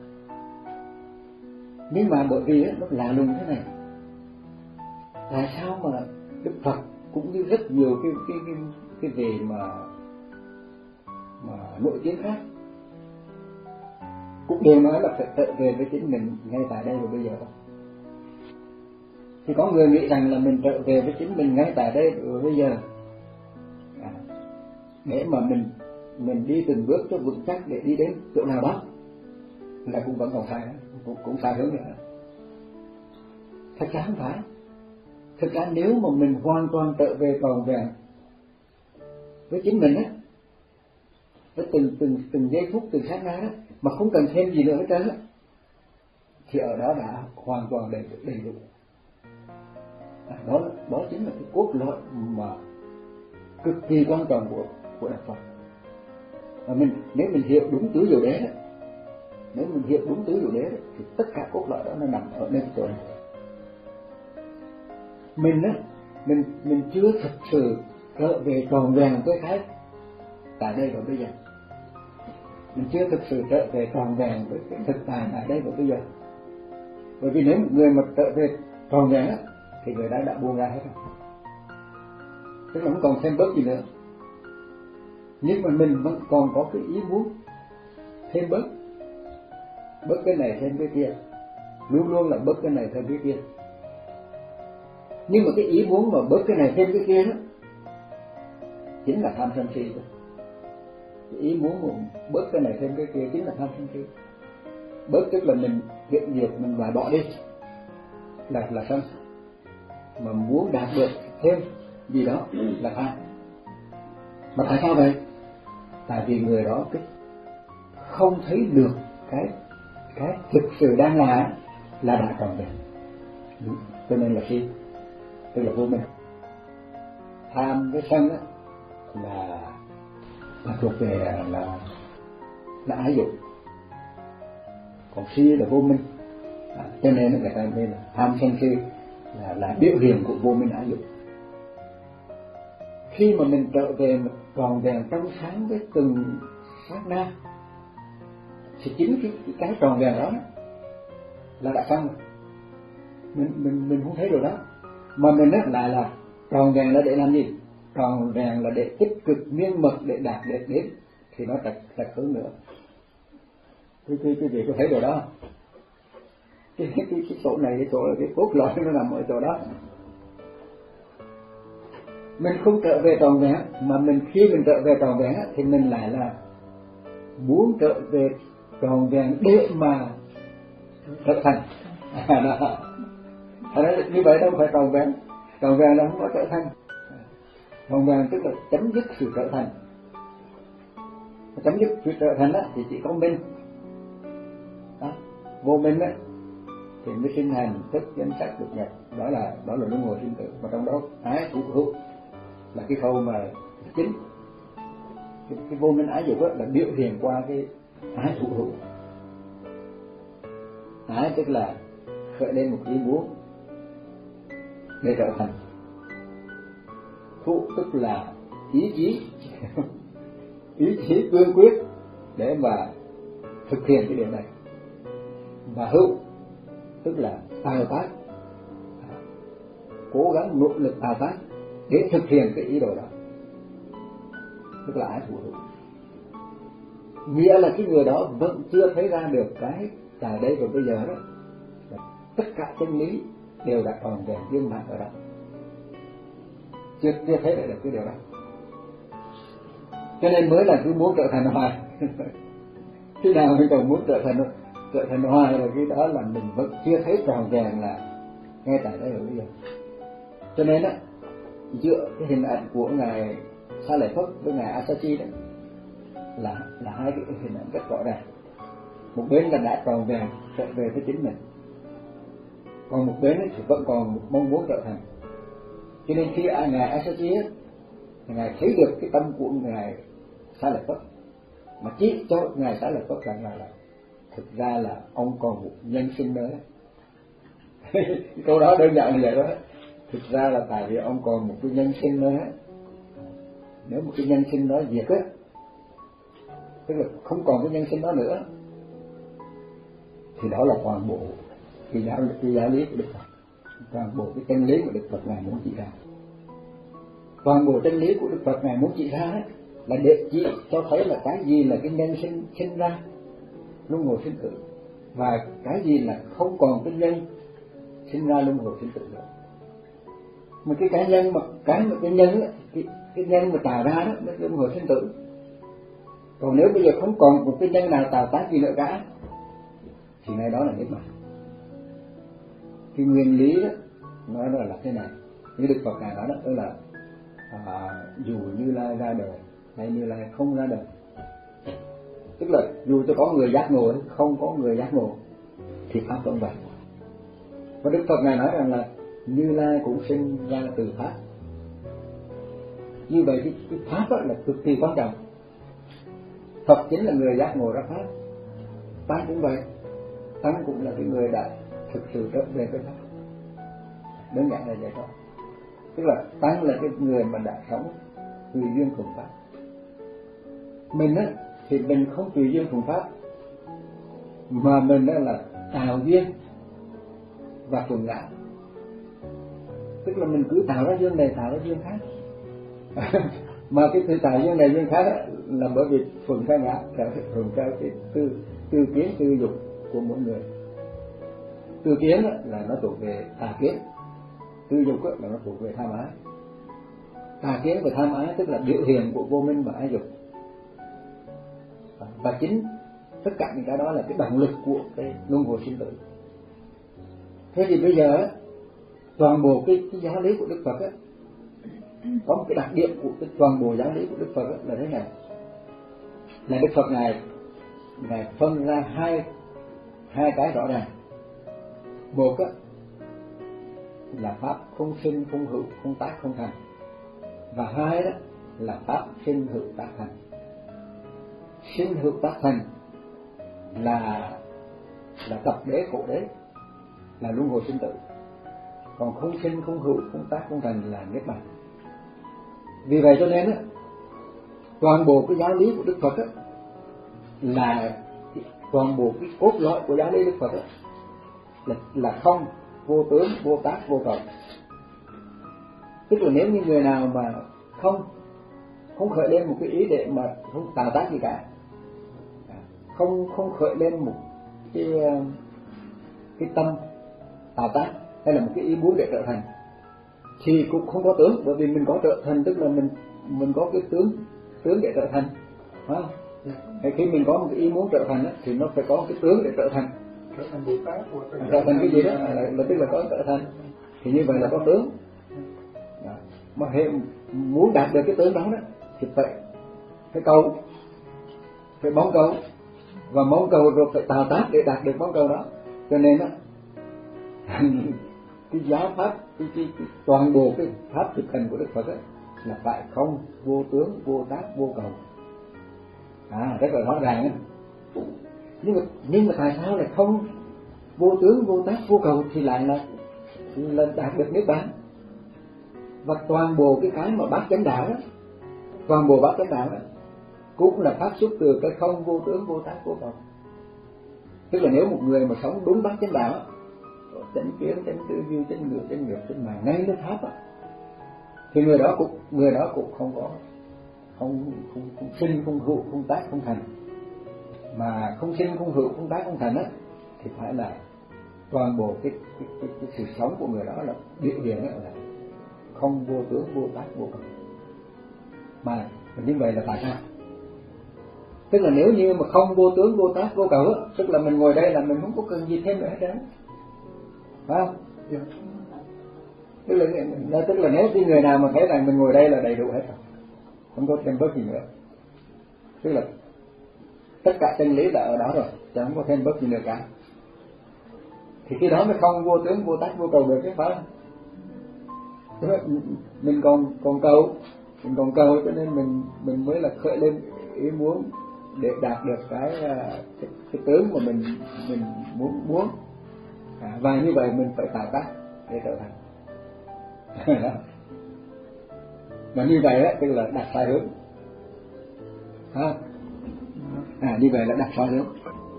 Nhưng mà bởi vì nó lạ lùng thế này, tại sao mà Đức Phật cũng như rất nhiều cái cái cái cái về mà mà nội tiến khác cũng đều nói là phải trở về với chính mình ngay tại đây và bây giờ. Thì có người nghĩ rằng là mình trở về với chính mình ngay tại đây và bây giờ à, để mà mình mình đi từng bước cho vững chắc để đi đến chỗ nào đó, là cũng vẫn còn sai đó, cũng, cũng sai hướng nữa. Thật ra không phải. Thực ra nếu mà mình hoàn toàn trở về trọn vẹn với chính mình á, với từng từng từng giây phút, từng sát na đó, mà không cần thêm gì nữa hết trơn á, thì ở đó đã hoàn toàn đầy đầy đủ. À, đó đó chính là cái cốt lõi mà cực kỳ quan trọng của của Đạo Phật. Và mình nếu mình hiểu đúng tứ diệu đế đó, nếu mình hiểu đúng tứ diệu đế đó, thì tất cả cốt lõi đó nó nằm ở nơi chỗ này. Mình á, mình mình chưa thật sự trở về tròn vẹn với cái tại đây và bây giờ. Mình chưa thực sự trở về tròn vẹn với cái thực tại tại đây và bây giờ. Bởi vì nếu một người mà trở về tròn vẹn á, thì người đó đã buông ra hết rồi, tức là không còn thêm bớt gì nữa. Nhưng mà mình vẫn còn có cái ý muốn thêm bớt, bớt cái này thêm cái kia, luôn luôn là bớt cái này thêm cái kia. Nhưng mà cái ý muốn mà bớt cái này thêm cái kia đó chính là tham sân si. Cái ý muốn mà bớt cái này thêm cái kia chính là tham sân si. Bớt tức là mình hiện diệt, mình loại bỏ đi là là sân, mà muốn đạt được thêm gì đó là tham. Mà tại sao vậy? Tại vì người đó cái không thấy được cái cái thực sự đang là là đã tròn vẹn, cho nên là si, tức là vô minh. Tham với sân á là là thuộc về là là ái dục, còn si là vô minh. À, cho nên người ta nên là tham sân si là là biểu hiện của vô minh ái dục. Khi mà mình trở về một tròn vẹn trong sáng với từng sát na, thì chính cái cái, cái tròn vẹn đó là đã xong. Mình mình mình không thấy rồi đó, mà mình á lại là tròn vẹn là để làm gì? Tròn vẹn là để tích cực miên mật để đạt được đến, thì nó trật trật hướng nữa. Cái cái cái gì có thấy rồi đó. Cái cái cái chỗ này cái chỗ là cái cốt lõi nó nằm ở chỗ đó. Mình không trở về tròn vẹn, mà mình khi mình trở về tròn vẹn thì mình lại là muốn trở về tròn vẹn để mà trở thành. Đó. Như vậy đâu phải tròn vẹn, tròn vẹn là không có trở thành. Tròn vẹn tức là chấm dứt sự trở thành. Chấm dứt sự trở thành đó thì chỉ có minh. Đó. Vô minh á thì mới sinh hành thức danh sắc được nhập, đó là đó là luân hồi sinh tử. Mà trong đó ái thủ hữu là cái khâu mà chính. Cái, cái vô minh ái dục á là biểu hiện qua cái ái thủ hữu. Ái tức là khởi lên một ý muốn để trở thành. Thủ tức là ý chí ý chí cương quyết để mà thực hiện cái điều này. Và hữu tức là tạo tác, cố gắng nỗ lực tạo tác để thực hiện cái ý đồ đó, tức là ái thủ hữu. nghĩa là cái người đó vẫn chưa thấy ra được cái tại đây và bây giờ đó là tất cả chân lý đều đã tròn vẹn viên mãn ở đó, chưa chưa thấy được cái điều đó, cho nên mới là cứ muốn trở thành hoài. Khi nào mình còn muốn trở thành trở thành hoài là cái đó là mình vẫn chưa thấy tròn vẹn là ngay tại đây và bây giờ. Cho nên á, dựa cái hình ảnh của ngài Sa Lợi Phất với ngài Asachi đó là là hai cái hình ảnh rất rõ ràng. Một bên là đã tròn vẹn trở về với chính mình, còn một bên thì vẫn còn một mong muốn trở thành. Cho nên khi ngài Asachi á, ngài thấy được cái tâm của ngài Sa Lợi Phất, mà chỉ cho ngài Sa Lợi Phất rằng là, là thực ra là ông còn một nhân sinh nữa. Câu đó đơn giản như vậy đó. Thực ra là tại vì ông còn một cái nhân sinh nữa. Nếu một cái nhân sinh đó diệt á, tức là không còn cái nhân sinh đó nữa, thì đó là toàn bộ cái giáo cái giáo lý của Đức Phật, toàn bộ cái chân lý của Đức Phật ngài muốn chỉ ra. Toàn bộ chân lý của Đức Phật ngài muốn chỉ ra ấy, là để chỉ cho thấy là cái gì là cái nhân sinh sinh ra luân hồi sinh tử, và cái gì là không còn cái nhân sinh ra luân hồi sinh tử nữa. Mà cái cái nhân mà cái mà cái nhân ấy, cái cái nhân mà tạo ra đó nó luân hồi sinh tử. Còn nếu bây giờ không còn một cái nhân nào tạo tác gì nữa cả thì ngay đó là niết bàn. Cái nguyên lý đó nói đó là thế này, như Đức Phật ngài nói đó, đó là à, dù Như Lai ra đời hay Như Lai không ra đời, tức là dù cho có người giác ngộ hay không có người giác ngộ thì pháp vẫn vậy. Và Đức Phật ngài nói rằng là Như Lai cũng sinh ra từ pháp. Như vậy cái, cái pháp đó là cực kỳ quan trọng. Phật chính là người giác ngộ ra pháp, Tăng cũng vậy, Tăng cũng là cái người đã thực sự trở về với pháp. Đơn giản là vậy thôi. Tức là Tăng là cái người mà đã sống tùy duyên thuận pháp. Mình á thì mình không tùy duyên thuận pháp, mà mình đó là tạo duyên và thuận ngã. Tức là mình cứ tạo ra duyên này tạo ra duyên khác. Mà cái sự tạo duyên này duyên khác á, là bởi vì thuận theo ngã, thuận theo cái tư tư kiến tư dục của mỗi người. Tư kiến á, là nó thuộc về tà kiến, tư dục á, là nó thuộc về tham ái. Tà kiến và tham ái tức là biểu hiện của vô minh và ái dục, và chính tất cả những cái đó là cái động lực của cái luân hồi sinh tử. Thế thì bây giờ toàn bộ cái, cái giáo lý của Đức Phật á, có một cái đặc điểm của cái toàn bộ giáo lý của Đức Phật á, là thế này, là Đức Phật ngài ngài phân ra hai hai cái rõ ràng. Một á, là pháp không sinh không hữu không tác không thành, và hai đó là pháp sinh hữu tác thành. Sinh hữu tác thành là là tập đế khổ đế, là luân hồi sinh tử. Còn không sinh không hữu không tác không thành là niết bàn. Vì vậy cho nên á, toàn bộ cái giáo lý của Đức Phật á, là toàn bộ cái cốt lõi của giáo lý Đức Phật á, là là không, vô tướng, vô tác, vô cầu. Tức là nếu như người nào mà không không khởi lên một cái ý để mà không tạo tác gì cả, không không khởi lên một cái cái tâm tạo tác hay là một cái ý muốn để trở thành, thì cũng không có tướng. Bởi vì mình có trở thành tức là mình mình có cái tướng tướng để trở thành, phải không? Thì khi mình có một cái ý muốn trở thành đó, thì nó phải có cái tướng để trở thành. Trở thành Bồ Tát, trở thành cái gì đó là, là tức là có trở thành, thì như vậy là có tướng. Đó. Mà hệ muốn đạt được cái tướng đó đó thì phải phải cầu, phải mong cầu, và mong cầu rồi phải tạo tác để đạt được mong cầu đó. Cho nên đó cái giáo pháp, cái, cái, cái toàn bộ cái pháp thực hành của Đức Phật ấy, là phải không, vô tướng, vô tác, vô cầu. À, rất là rõ ràng ấy. Nhưng mà nhưng mà tại sao lại không, vô tướng, vô tác, vô cầu thì lại là là đạt được niết bàn? Và toàn bộ cái cái mà bát chánh đạo đó, toàn bộ bát chánh đạo đó cũng là phát xuất từ cái không, vô tướng, vô tác, vô cầu. Tức là nếu một người mà sống đúng bát chánh đạo, chánh kiến, chánh tư duy, chánh ngữ, chánh nghiệp, chánh mạng, ngay nước pháp á, thì người đó cũng người đó cũng không có không không, không sinh, không hữu, không tác, không thành, mà không sinh không hữu không tác không thành á, thì phải là toàn bộ cái cái, cái, cái sự sống của người đó là biểu hiện là không vô tướng vô tác vô cầu. Mà như vậy là tại sao? Tức là nếu như mà không vô tướng vô tác vô cầu á, tức là mình ngồi đây là mình không có cần gì thêm nữa hết trơn, phải không? Yeah. Tức là, tức là nếu như người nào mà thấy rằng mình ngồi đây là đầy đủ hết rồi, không có thêm bớt gì nữa, tức là tất cả chân lý là ở đó rồi, chứ không có thêm bớt gì nữa cả, thì khi đó mới không vô tướng vô tác vô cầu được, chứ phải không? Mình còn còn cầu, mình còn cầu cho nên mình mình mới là khởi lên ý muốn để đạt được cái cái, cái tướng mà mình mình muốn muốn à, và như vậy mình phải tạo tác để trở thành đó. Mà như vậy á, tức là đặt sai hướng ha. À, như vậy là đặt sai hướng.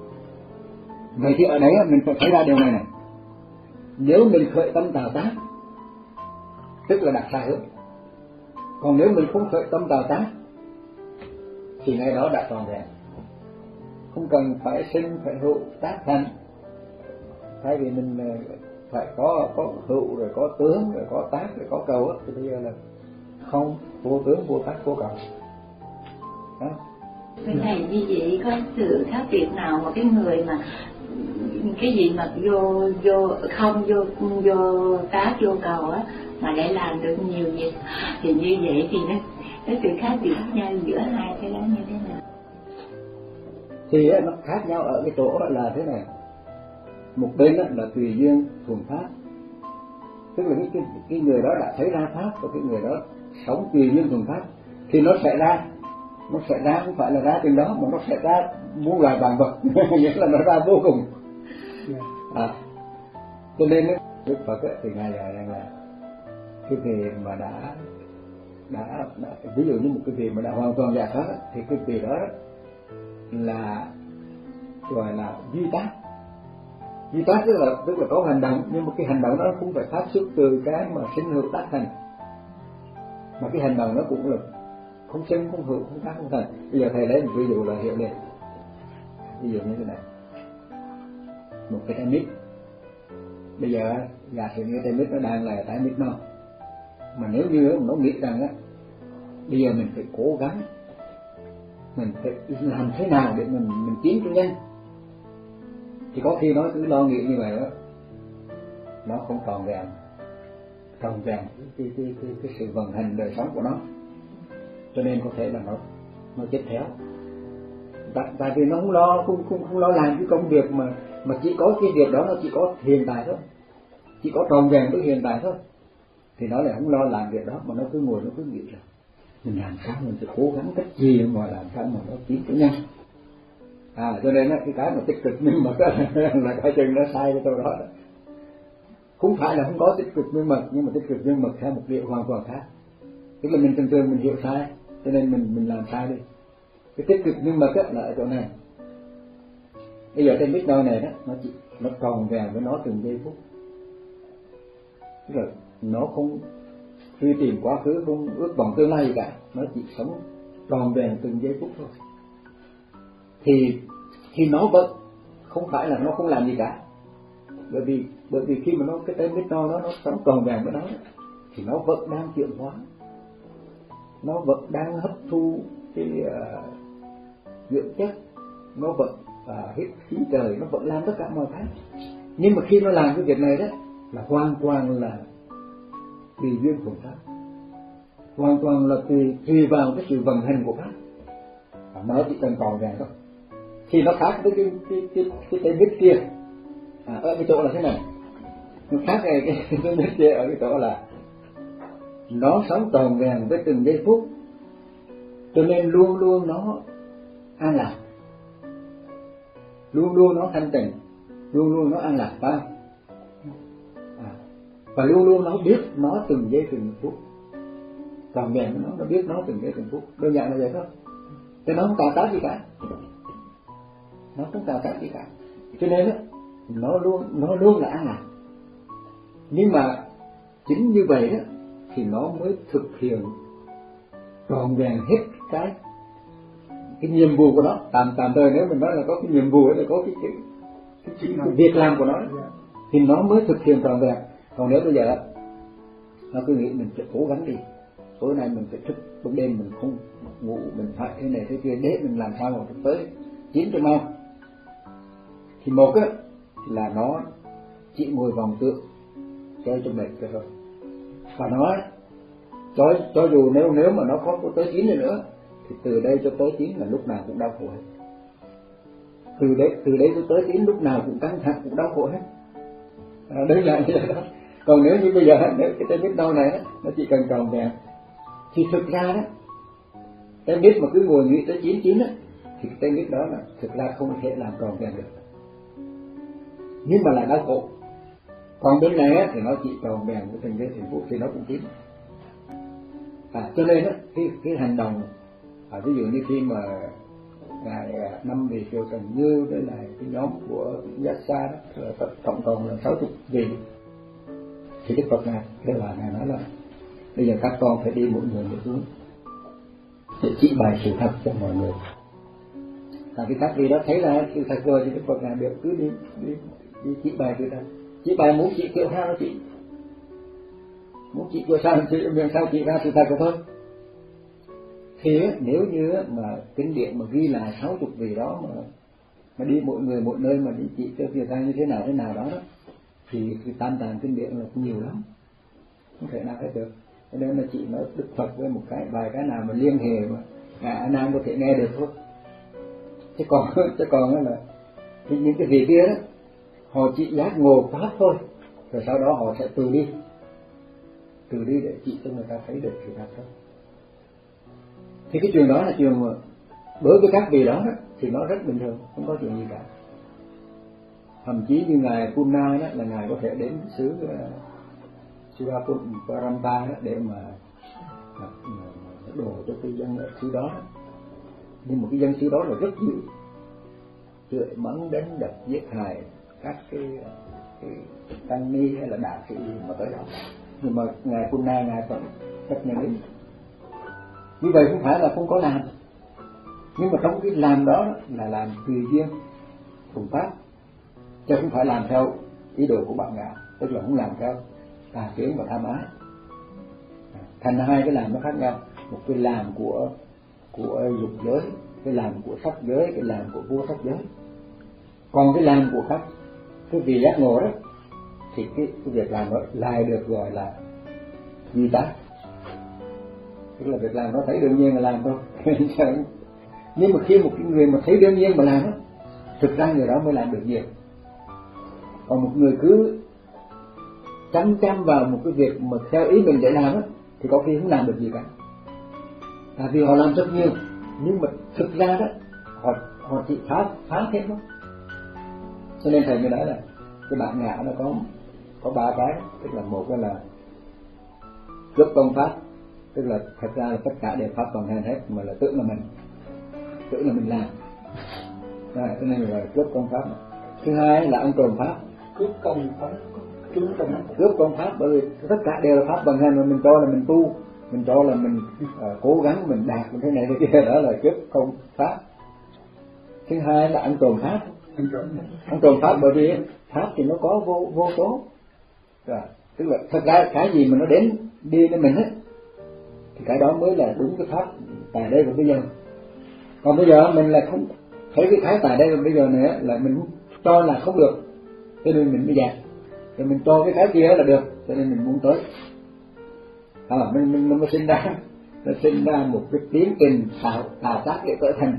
Vậy thì ở đấy mình phải thấy ra điều này này, nếu mình khởi tâm tạo tác tức là đặt sai hướng, còn nếu mình không khởi tâm tạo tác thì ngay đó đã tròn vẹn, không cần phải sinh phải hữu tác thành. Thay vì mình phải có có hữu rồi có tướng rồi có tác rồi có cầu á, thì bây giờ là không, vô tướng vô tác vô cầu đó.
Thầy như vậy có sự khác biệt nào mà cái người mà cái gì mà vô vô không vô vô tác vô cầu á mà để làm được nhiều việc, thì như vậy thì nó cái sự khác biệt nhau giữa hai cái đó như thế nào?
Thì nó khác nhau ở cái chỗ là thế này, một bên là tùy duyên thuần pháp, tức là cái, cái, cái người đó đã thấy ra pháp và cái người đó sống tùy duyên thuần pháp thì nó sẽ ra, nó sẽ ra không phải là ra từng đó mà nó sẽ ra muôn loài vạn vật nghĩa là nó ra vô cùng à. Cho nên Đức Phật thì ngài rằng là cái vị mà đã, đã đã ví dụ như một cái vị mà đã hoàn toàn giải thoát thì cái vị đó là gọi là duy tác. Duy tác tức là tức là có hành động, nhưng mà cái hành động đó không phải phát xuất từ cái mà sinh hữu tác thành, mà cái hành động nó cũng là không sinh không hữu không tác không thành. Bây giờ thầy lấy một ví dụ là hiểu liền. Ví dụ như thế này, một cái trái mít, bây giờ giả sử như trái mít nó đang là trái mít non, mà nếu như nó nghĩ rằng á bây giờ mình phải cố gắng, mình phải làm thế nào để mình mình tiến cho nhanh, thì có khi nó cứ lo nghĩ như vậy đó, nó không tròn vẹn tròn vẹn cái, cái, cái, cái sự vận hành đời sống của nó, cho nên có thể là nó nó chết theo. Tại, tại vì nó không lo không không không lo làm cái công việc mà mà chỉ có cái việc đó, nó chỉ có hiện tại thôi, chỉ có tròn vẹn với hiện tại thôi, thì nó lại không lo làm việc đó, mà nó cứ ngồi nó cứ nghĩ là mình làm sao mình phải cố gắng cách gì mà làm sao mà nó tiến cho nhanh. À, cho nên cái cái mà tích cực nhưng mà cái là cái chừng nó sai cái chỗ đó. Không phải là không có tích cực nhưng mà nhưng mà tích cực nhưng mà theo một điều hoàn toàn khác. Tức là mình thường thường mình hiểu sai, cho nên mình mình làm sai đi. Cái tích cực nhưng mà là ở chỗ này. Bây giờ trên biết đôi này đó, nó chỉ nó tròn vẹn với nó từng giây phút. Tức là nó không truy tìm quá khứ, không ước vọng tương lai gì cả, nó chỉ sống tròn vẹn từng giây phút thôi. Thì thì nó vẫn không phải là nó không làm gì cả, bởi vì bởi vì khi mà nó cái tên biết no nó nó sống tròn vẹn với nó thì nó vẫn đang chuyển hóa, nó vẫn đang hấp thu cái uh, dưỡng chất, nó vẫn uh, hít khí trời, nó vẫn làm tất cả mọi thứ. Nhưng mà khi nó làm cái việc này đó là hoàn toàn là tùy duyên của pháp, hoàn toàn là tùy tùy vào cái sự vận hành của pháp, và nó chỉ cần tròn vẹn thôi. Thì nó khác với cái cái cái cái cái biết kia à, ở cái chỗ là thế này, nó khác cái cái cái biết kia ở cái chỗ là nó sống tròn vẹn với từng giây phút, cho nên luôn luôn nó an lạc, luôn luôn nó thanh tịnh, luôn luôn nó an lạc, phải không? À, và luôn luôn nó biết nó từng giây từng phút, tròn vẹn với nó, nó biết nó từng giây từng phút, đơn giản là vậy thôi. Cho nó không tạo tác gì cả, nó không tạo tác gì cả, cho nên đó, nó luôn nó luôn là an lạc. Nhưng mà chính như vậy đó thì nó mới thực hiện trọn vẹn hết cái cái nhiệm vụ của nó tạm tạm thời nếu mình nói là có cái nhiệm vụ ấy, là có cái, cái, cái, cái, cái việc làm của nó thì nó mới thực hiện trọn vẹn. Còn nếu bây giờ nó cứ nghĩ mình sẽ cố gắng đi, tối nay mình phải thức ban đêm mình không ngủ, mình phải thế này thế kia để mình làm sao mà tới chín cho mau, thì một á là nó chỉ ngồi vòng tượng chơi cho mệt cho thôi. Và nói cho cho dù nếu nếu mà nó có tới chín nữa thì từ đây cho tới chín là lúc nào cũng đau khổ hết. Từ đấy từ đấy cho tới chín lúc nào cũng căng thẳng cũng đau khổ hết. À, đấy là như vậy đó. Còn nếu như bây giờ nếu cái tên biết đau này nó chỉ cần tròn vẹn thì thực ra đó tên biết mà cứ ngồi nghĩ tới chín chín á thì cái tên biết đó là thực ra không thể làm tròn vẹn được, nhưng mà là đau khổ. Còn bên này á thì nó chỉ tròn vẹn của tình cái vũ thì nó cũng chín. À, cho nên á cái cái hành động à, ví dụ như khi mà ngài năm vị Kiều Trần Như với lại cái nhóm của Giác Sa đó tổng cộng là sáu chục vị, thì Đức Phật ngài đây là ngài nói là bây giờ các con phải đi mỗi người một hướng để chỉ bày sự thật cho mọi người. Tại vì các vị đó thấy là sự thật rồi thì Đức Phật ngài được cứ đi đi đi chỉ bày sự thật. Chỉ bày muốn chỉ kiểu sao nó chỉ, muốn chỉ kiểu sao thì miệng sao chỉ ra sự thật rồi thôi. Thì nếu như mà kinh điển mà ghi là sáu chục vị đó mà mà đi mỗi người một nơi mà đi chỉ cho người ta như thế nào thế nào đó, đó thì cái tam tạng kinh điển là nhiều lắm, không thể nào hết được. Cho nên là chỉ nói Đức Phật với một cái vài cái nào mà liên hệ mà ngài A Nan có thể nghe được thôi. Chứ còn chứ còn là những cái vị kia đó họ chỉ giác ngộ pháp thôi, rồi sau đó họ sẽ từ đi từ đi để chỉ cho người ta thấy được sự thật thôi. Thì cái chuyện đó là chuyện mà đối với các vị đó, đó thì nó rất bình thường, không có chuyện gì cả. Thậm chí như ngài Punna đó là ngài có thể đến xứ uh, Suraparampa đó để mà uh, đổ cho cái dân ở xứ đó, đó. Nhưng một cái dân xứ đó là rất dữ, tưởi mắng đến đập giết hại các cái, cái tăng ni hay là đạo sĩ mà tới đó, nhưng mà ngài Punna ngài vẫn rất nhận lý. Như vậy không phải là không có làm, nhưng mà trong cái làm đó là làm tùy duyên thuận pháp, chứ không phải làm theo ý đồ của bạn ngã, tức là không làm theo tà kiến và tham ái. Thành hai cái làm nó khác nhau, một cái làm của của dục giới, cái làm của sắc giới, cái làm của vô sắc giới. Còn cái làm của các cái vị giác ngộ đó thì cái, cái việc làm đó lại được gọi là duy tác, tức là việc làm nó thấy đương nhiên là làm thôi. Nhưng mà khi một cái người mà thấy đương nhiên mà làm đó, thực ra người đó mới làm được nhiều. Còn một người cứ chăm chăm vào một cái việc mà theo ý mình để làm đó, thì có khi không làm được gì cả. Tại vì họ làm rất nhiều, nhưng mà thực ra đó họ họ chỉ phá phá thêm thôi. Cho nên thầy mới nói là cái bản ngã nó có có ba cái, tức là một cái là cướp công pháp, tức là thật ra là tất cả đều pháp bằng hành hết, mà là tưởng là mình tưởng là mình làm. Rồi, cho nên là cướp công pháp. Thứ hai là ăn trộm pháp,
cướp công pháp, cướp công pháp,
cướp công pháp, bởi vì tất cả đều là pháp bằng hành mà mình cho là mình tu, mình cho là mình uh, cố gắng mình đạt như thế này thế kia, đó là cướp công pháp. Thứ hai là ăn trộm pháp, ăn trộm pháp bởi vì pháp thì nó có vô vô số. Rồi, tức là thật ra cái gì mà nó đến đi với mình hết thì cái đó mới là đúng cái pháp tại đây và bây giờ. Còn bây giờ mình là không thấy cái thái tại đây và bây giờ này là mình cho là không được, cho nên mình mới dạt, rồi mình cho cái cái kia là được, cho nên mình muốn tới. À, mình mình nó mới sinh ra nó sinh ra một cái tiến trình tạo tạo tác để trở thành.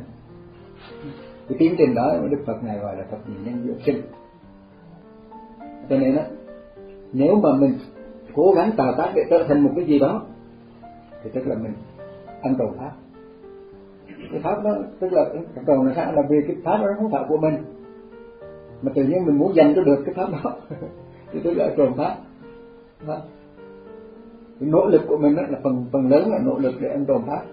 Cái tiến trình đó Đức Phật này gọi là Phật nhân duyên sinh. Cho nên đó, nếu mà mình cố gắng tạo tác để trở thành một cái gì đó thì tức là mình ăn trộm pháp. Cái pháp đó tức là ăn trộm là sao? Là vì cái pháp đó không phải của mình, mà tự nhiên mình muốn giành cho được cái pháp đó thì tức là trộm pháp. Đó. Cái nỗ lực của mình đó là phần phần lớn là nỗ lực để ăn trộm pháp.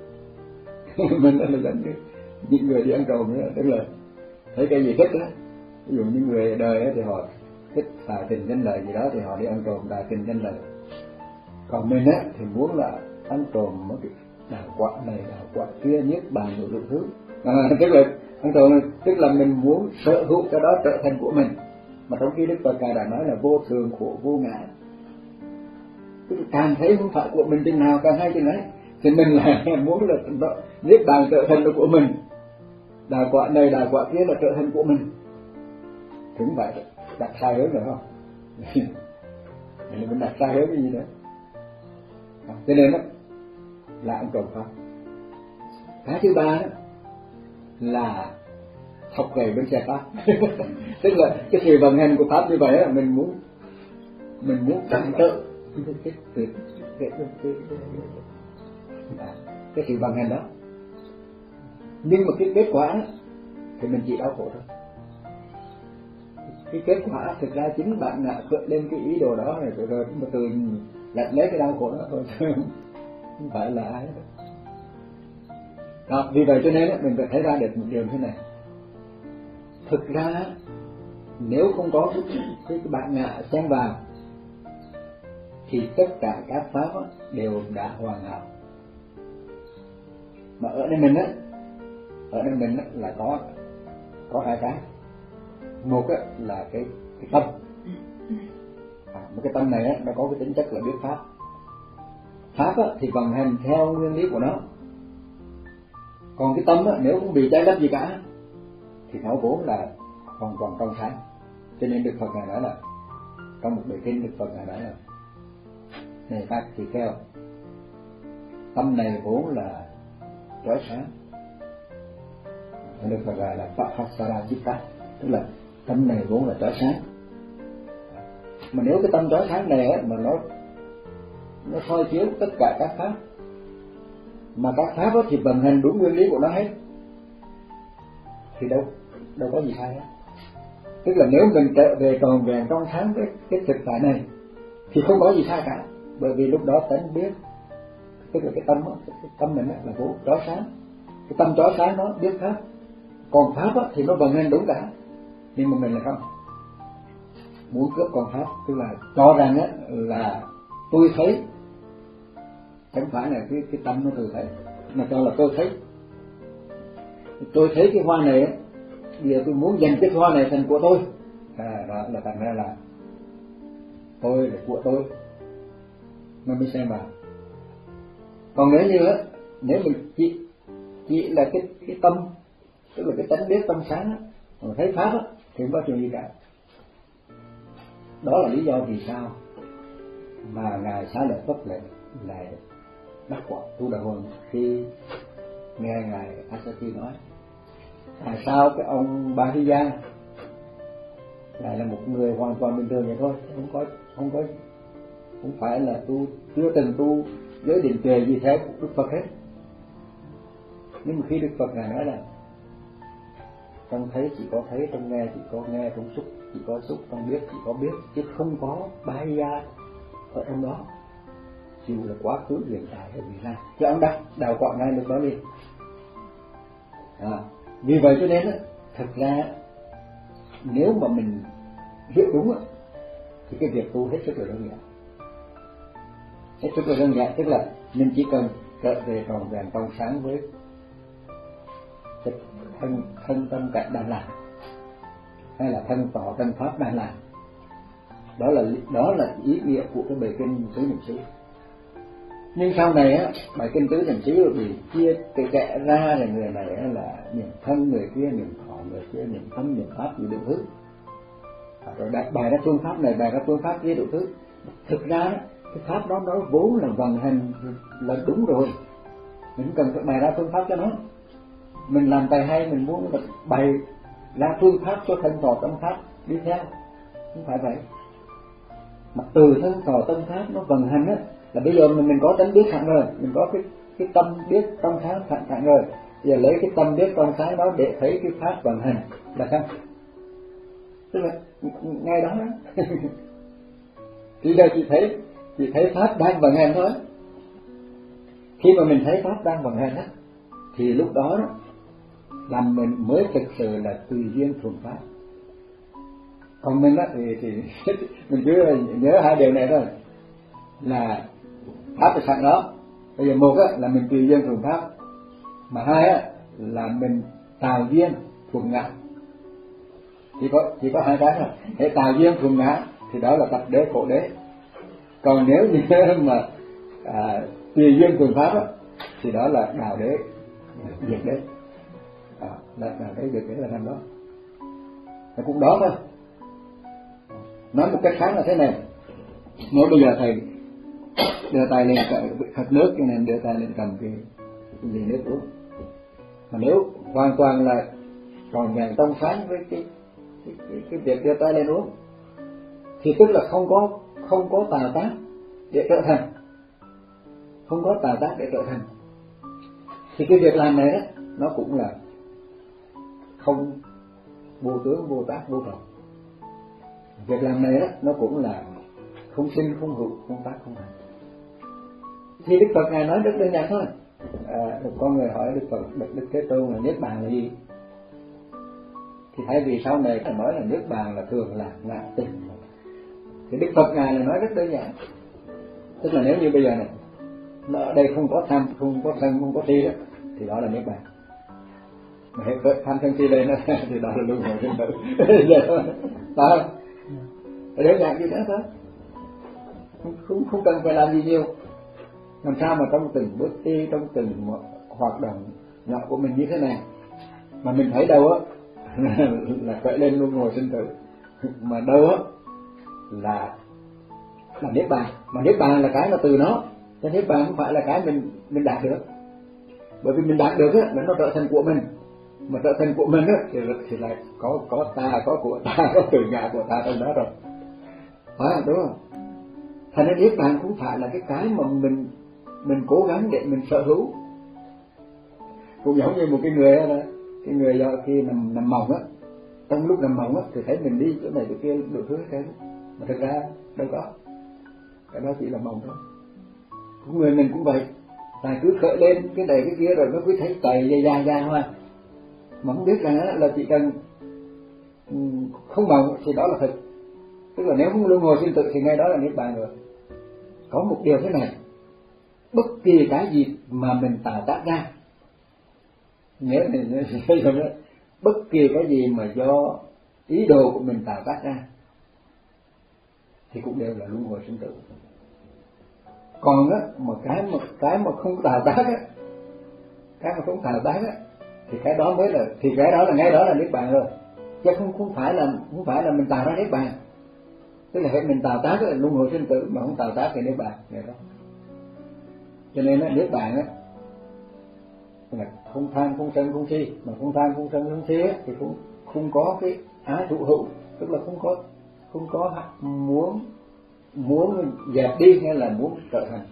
Mình là giống như những người đi ăn trộm đó, tức là thấy cái gì thích đó. Ví dụ như người đời thì họ thích tài tình danh lợi gì đó thì họ đi ăn trộm tài tình danh lợi. Còn mình á thì muốn là ăn trộm một cái đạo quả này đạo quả kia, niết bàn rồi đủ thứ. À, tức là thông thường tức là mình muốn sở hữu cái đó trở thành của mình, mà trong khi Đức Phật Ngài đã nói là vô thường khổ vô ngã, tức là càng thấy không phải của mình chừng nào càng hay chừng ấy, thì mình là muốn là niết bàn trở thành của mình, đạo quả này đạo quả kia là trở thành của mình, thì không phải đặt sai hướng rồi không? Mình đặt sai hướng cái gì nữa? Cho nên đó là ông cầu pháp. Cái thứ ba đó là học về bên xe pháp. Tức là cái sự vận hành của pháp như vậy là mình muốn mình muốn cản trở cái cái cái cái cái sự vận hành đó, nhưng mà cái kết quả thì mình chỉ đau khổ thôi. Cái kết quả thực ra chính bạn đã khởi lên cái ý đồ đó rồi rồi mà từ lật lấy cái đau khổ đó thôi, không phải là ai đó. Vì vậy cho nên mình phải thấy ra được một điều thế này, thực ra nếu không có cái, cái bạn ngã xen vào thì tất cả các pháp đều đã hoàn hảo. Mà ở đây mình á, ở đây mình á là có có hai cái. Một á là cái cái tâm, à, một cái tâm này á nó có cái tính chất là biết pháp. Pháp á thì vận hành theo nguyên lý của nó. Còn cái tâm á, nếu không bị trái đất gì cả thì nó vốn là hoàn toàn trong sáng. Cho nên Đức Phật Ngài nói là trong một bài kinh, Đức Phật Ngài nói là này các tỳ kheo, tâm này vốn là chói sáng. Đức Phật gọi là Phahasara Chitta, tức là tâm này vốn là chói sáng. Mà nếu cái tâm chói sáng này á, mà nó nó soi chiếu tất cả các pháp, mà các pháp đó thì vận hành đúng nguyên lý của nó hết, thì đâu đâu có gì sai hết. Tức là nếu mình trở về tròn vẹn trong sáng cái cái thực tại này thì không có gì sai cả, bởi vì lúc đó tánh biết, tức là cái tâm đó, cái tâm mình là vốn chói sáng, cái tâm chói sáng nó biết pháp, còn pháp đó, thì nó vận hành đúng cả, nhưng mà mình là không muốn cướp con pháp, tức là cho rằng á là tôi thấy, chẳng phải là cái cái tâm nó tôi thấy, mà cho là tôi thấy, tôi thấy cái hoa này á, bây giờ tôi muốn dành cái hoa này thành của tôi, à, đó là thành ra là tôi là của tôi, nó mới xem vào. Còn nếu như á, nếu mình chỉ chỉ là cái cái tâm, tức là cái tánh biết tâm sáng á, mà thấy pháp á, thì không có chuyện gì cả. Đó là lý do vì sao mà ngài Xá Lợi Phất lại lại đắc quả Tu Đà Hoàng khi nghe ngài Asati nói tại sao cái ông Ba Hy Gia lại là một người hoàn toàn bình thường vậy thôi, không có không có không phải là tu chưa từng tu giới định tuệ gì thế của Đức Phật hết. Nhưng mà khi Đức Phật ngài nói là trong thấy chỉ có thấy, trong nghe chỉ có nghe, trong xúc chỉ có xúc, trong biết chỉ có biết, chứ không có Ba Hy Gia ở trong đó, dù là quá khứ hiện tại hay vị lai, chứ ông đắc đào quả ngay lúc đó liền. À, vì vậy cho nên thật ra nếu mà mình hiểu đúng thì cái việc tu hết sức là đơn giản, hết sức là đơn giản, tức là mình chỉ cần trở về tròn vẹn trong sáng với thân thân tâm cảnh đang làm, hay là thân tỏ thân pháp đang làm. Đó là đó là ý nghĩa của cái bài kinh tứ niệm xứ. Nhưng sau này á, bài kinh tứ niệm xứ bị chia tự kệ ra, là người này là niệm thân, người kia niệm thọ, người kia niệm tâm, niệm pháp, niệm đủ thứ. Rồi bài ra phương pháp này, bài ra phương pháp kia đủ thứ. Thực ra cái pháp đó nó vốn là vận hành là đúng rồi, mình cần phải bày ra phương pháp cho nó. Mình làm bài hay, mình muốn bày ra phương pháp cho thân tỏ tâm pháp đi theo, không phải vậy. Mà từ thân tỏ tâm pháp nó vận hành á, là bây giờ mình mình có tánh biết sẵn rồi, mình có cái cái tâm biết trong sáng sẵn sẵn rồi, giờ lấy cái tâm biết trong sáng đó để thấy cái pháp vận hành là sao? Tức là ngay đó đó. Thì giờ chị thấy chị thấy pháp đang vận hành thôi. Khi mà mình thấy pháp đang vận hành á, thì lúc đó đó là mình mới thực sự là tùy duyên thuần pháp. Còn mình á thì thì mình cứ nhớ hai điều này thôi, là pháp là sẵn đó, Bây giờ một á, là mình tùy duyên thuận pháp, mà hai á, là mình tạo duyên thuận ngã. Chỉ có chỉ có hai cái thôi. Để tạo duyên thuận ngã thì đó là tập đế khổ đế. Còn nếu như mà à, tùy duyên thuận pháp á, thì đó là đạo đế diệt đế. À, là đạo đế diệt đế là năm đó. Nó cũng đó thôi. Nói một cách khác là thế này. Nếu bây giờ thầy đưa tay lên khát nước, cho nên đưa tay lên cầm cái, cái ly nước uống. Mà nếu hoàn toàn là còn nhàn trong sáng với cái cái, cái cái việc đưa tay lên uống, thì tức là không có không có tà tác để trở thành, không có tà tác để trở thành. Thì cái việc làm này đó, nó cũng là không vô tướng vô tác vô trần. Việc làm này đó, nó cũng là không sinh không hữu không tác không hành. Thì Đức Phật ngài nói rất đơn giản thôi. À, một con người hỏi Đức Phật Đức Thế Tôn là niết bàn là gì, thì thay vì sau này phải nói là niết bàn là thường lạc ngã tình, thì Đức Phật ngài là nói rất đơn giản. Tức là nếu như bây giờ này ở đây không có tham, không có sân, không có si đó, thì đó là niết bàn. Mà hệ cỡ tham sân si lên đó, thì đó là luân hồi sinh tử. Đó không? Đơn giản như thế thôi. Không, không cần phải làm gì nhiều. Làm sao mà trong từng bước đi, trong từng hoạt động nhỏ của mình như thế này mà mình thấy đâu á là khởi lên luân hồi sinh tử, mà đâu á là là niết bàn. Mà niết bàn là cái mà từ nó, cho niết bàn không phải là cái mình mình đạt được. Bởi vì mình đạt được á là nó trở thành của mình, mà trở thành của mình á thì thì lại có có ta, có của ta, có từ ngã của ta trong đó rồi, phải đúng không? Thành ra niết bàn cũng phải là cái cái mà mình mình cố gắng để mình sở hữu. Cũng giống như một cái người đó, cái người do khi nằm nằm mộng á, trong lúc nằm mộng á thì thấy mình đi chỗ này chỗ kia đủ thứ hết, mà thực ra đâu có, cái đó chỉ là mộng thôi. Cũng người mình cũng vậy, tài cứ khởi lên cái này cái kia rồi nó cứ thấy cày dây da da hoa, mà không biết rằng là chỉ cần không mộng thì đó là thật. Tức là nếu không luân hồi sinh tử thì ngay đó là niết bàn rồi. Có một điều thế này, bất kỳ cái gì mà mình tạo tác ra, nhớ này, bất kỳ cái gì mà do ý đồ của mình tạo tác ra thì cũng đều là luân hồi sinh tử. Còn á mà cái mà cái mà không tạo tác á, cái mà không tạo tác á, thì cái đó mới là, thì cái đó là ngay đó là niết bàn rồi, chứ không không phải là không phải là mình tạo ra niết bàn. Tức là hệ mình tạo tác là luân hồi sinh tử, mà không tạo tác thì niết bàn vậy đó. Cho nên á niết bàn á là không tham không sân không si, mà không tham không sân không si á thì cũng không có cái ái thụ hữu, tức là không có không có muốn muốn dẹp đi hay là muốn trở thành.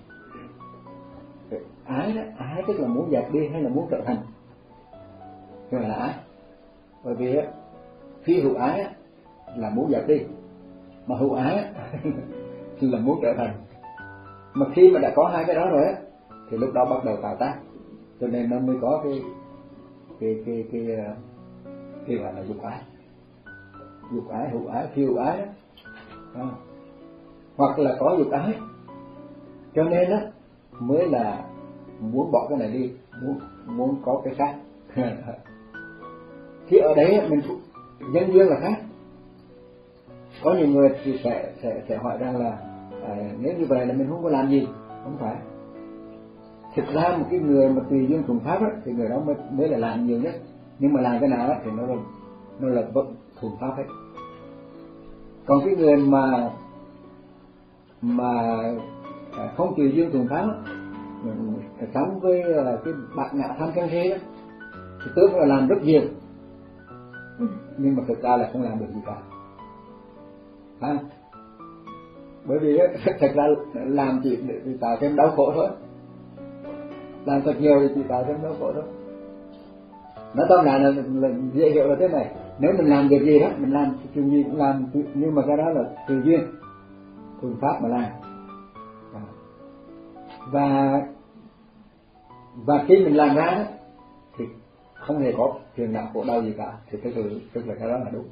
Ái đó, ái tức là muốn dẹp đi hay là muốn trở thành, gọi là ái. Bởi vì á khi hữu ái á là muốn dẹp đi, mà hữu ái á là muốn trở thành. Mà khi mà đã có hai cái đó rồi á thì lúc đó bắt đầu tạo tác, cho nên nó mới có cái cái cái cái cái gọi là dục ái, dục ái, hữu ái, phi hữu ái đó. À. Hoặc là có dục ái, cho nên á mới là muốn bỏ cái này đi, muốn muốn có cái khác. Thì ở đấy mình nhân duyên là khác. Có nhiều người thì sẽ sẽ sẽ hỏi rằng là à, nếu như vậy là mình không có làm gì. Không phải. Thực ra một cái người mà tùy duyên thuận pháp á, thì người đó mới mới là làm nhiều nhất. Nhưng mà làm cái nào á thì nó là nó là vận thuận pháp hết. Còn cái người mà mà không tùy duyên thuận pháp á, sống với cái bạc ngạ tham sân si đó, thì tưởng là làm rất nhiều, nhưng mà thực ra là không làm được gì cả. À, bởi vì á, thật ra làm chỉ để tạo thêm đau khổ thôi, làm thật nhiều thì chỉ tạo thêm đau khổ thôi. Nói tóm lại là, là dễ hiểu là thế này, nếu mình làm việc gì đó, mình làm chuyện gì cũng làm, nhưng mà cái đó là tùy duyên thuận pháp mà làm. À. và và khi mình làm ra đó, thì không hề có phiền não khổ đau gì cả, thì tức là, tức là cái đó là đúng.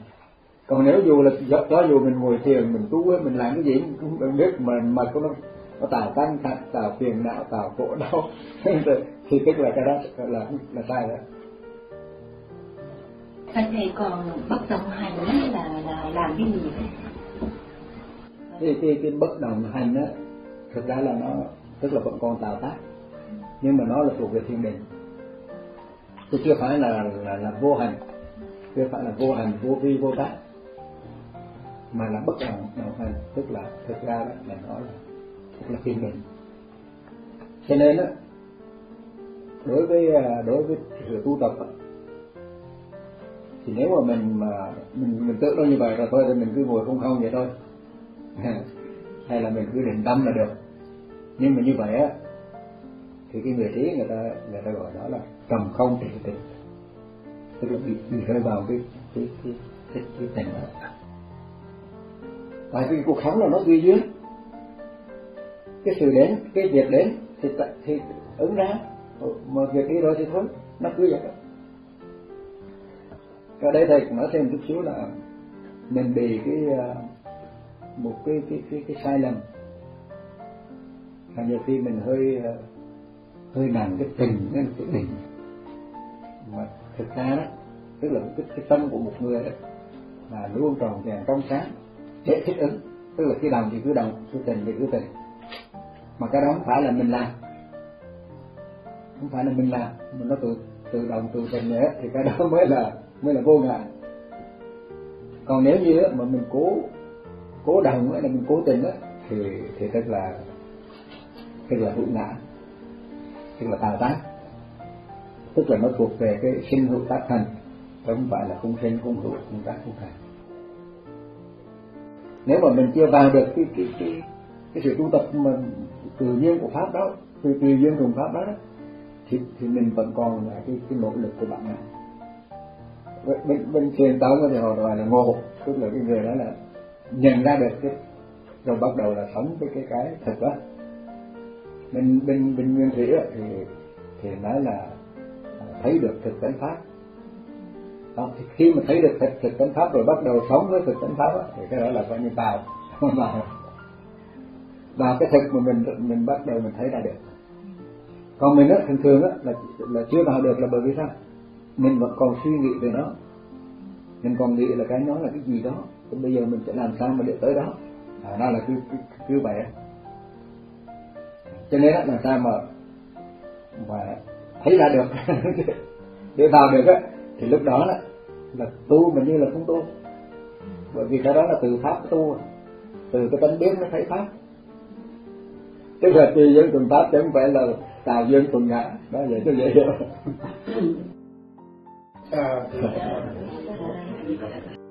Còn nếu dù là cho dù mình ngồi thiền, mình tu, mình làm cái gì cũng biết mà mà có nó nó tạo căng thẳng, tạo phiền não, tạo khổ đau thì tức là cái đó là là sai rồi.
Thầy còn bất động hành là là làm cái gì?
Thì cái, cái bất động hành á, thực ra là nó tức là vẫn còn tạo tác, nhưng mà nó là thuộc về thiền định, chứ chưa phải là là là vô hành, chưa phải là vô hành, vô vi, vô tác, mà là bất động động hành, tức là thực ra đó là nó là là thiền định. Cho nên á, đối với đối với sự tu tập á, thì nếu mà mình mà mình mình tự nói như vậy rồi thôi thì mình cứ ngồi không không vậy thôi hay là mình cứ định tâm là được. Nhưng mà như vậy á thì cái người trí người ta người ta gọi đó là trầm không trị tịch, tức là bị, bị rơi vào cái cái cái cái, cái tình đó. Tại vì cuộc sống là nó tùy duyên, cái sự đến, cái việc đến thì thì ứng ra, mà việc đi rồi thì thôi, nó cứ vậy đó. Ở đây thầy cũng nói thêm chút xíu là mình bị cái một cái cái cái cái sai lầm, là nhiều khi mình hơi hơi nặng cái tình cái cái định, mà thực ra đó tức là cái, cái tâm của một người đó là luôn tròn vẹn trong sáng để thích ứng, tức là khi đồng thì cứ đồng, cứ tình thì cứ tình, mà cái đó không phải là mình làm, không phải là mình làm, mà nó tự tự động tự tình nữa thì cái đó mới là mới là vô ngã. Còn nếu như mà mình cố cố đồng là mình cố tình á thì thì tức là tức là hữu ngã, tức là tà tác, tức là nó thuộc về cái sinh hữu tác thành, không phải là không sinh không hữu không tác không thành. Nếu mà mình chưa vào được cái cái cái cái sự tu tập mà tự nhiên của pháp đó, tự tự nhiên của pháp đó, đó thì thì mình vẫn còn là cái cái nỗ lực của bạn này. Bên bên truyền thống thì họ gọi là ngộ, tức là cái người đó là nhận ra được cái rồi bắt đầu là sống với cái cái thực đó. Bên bên bên nguyên thủy thì thì nói là thấy được thực tánh pháp. Đó, thì khi mà thấy được thực thực tánh pháp rồi bắt đầu sống với thực tánh pháp đó, thì cái đó là coi như vào vào vào cái thực mà mình mình bắt đầu mình thấy ra được. Còn mình á thường thường á là là chưa vào được là bởi vì sao? Mình vẫn còn suy nghĩ về nó, mình còn nghĩ là cái nó là cái gì đó, thì bây giờ mình sẽ làm sao mà để tới đó, à, đó là cứ cứ, cứ vậy. Cho nên là sao mà mà thấy ra được để vào được á thì lúc đó là, là tu mà như là không tu, bởi vì cái đó là từ pháp tu, từ cái tánh biết nó thấy pháp, tức là tùy duyên thuần pháp chứ không phải là tạo duyên thuần ngã, đó vậy cho dễ hiểu.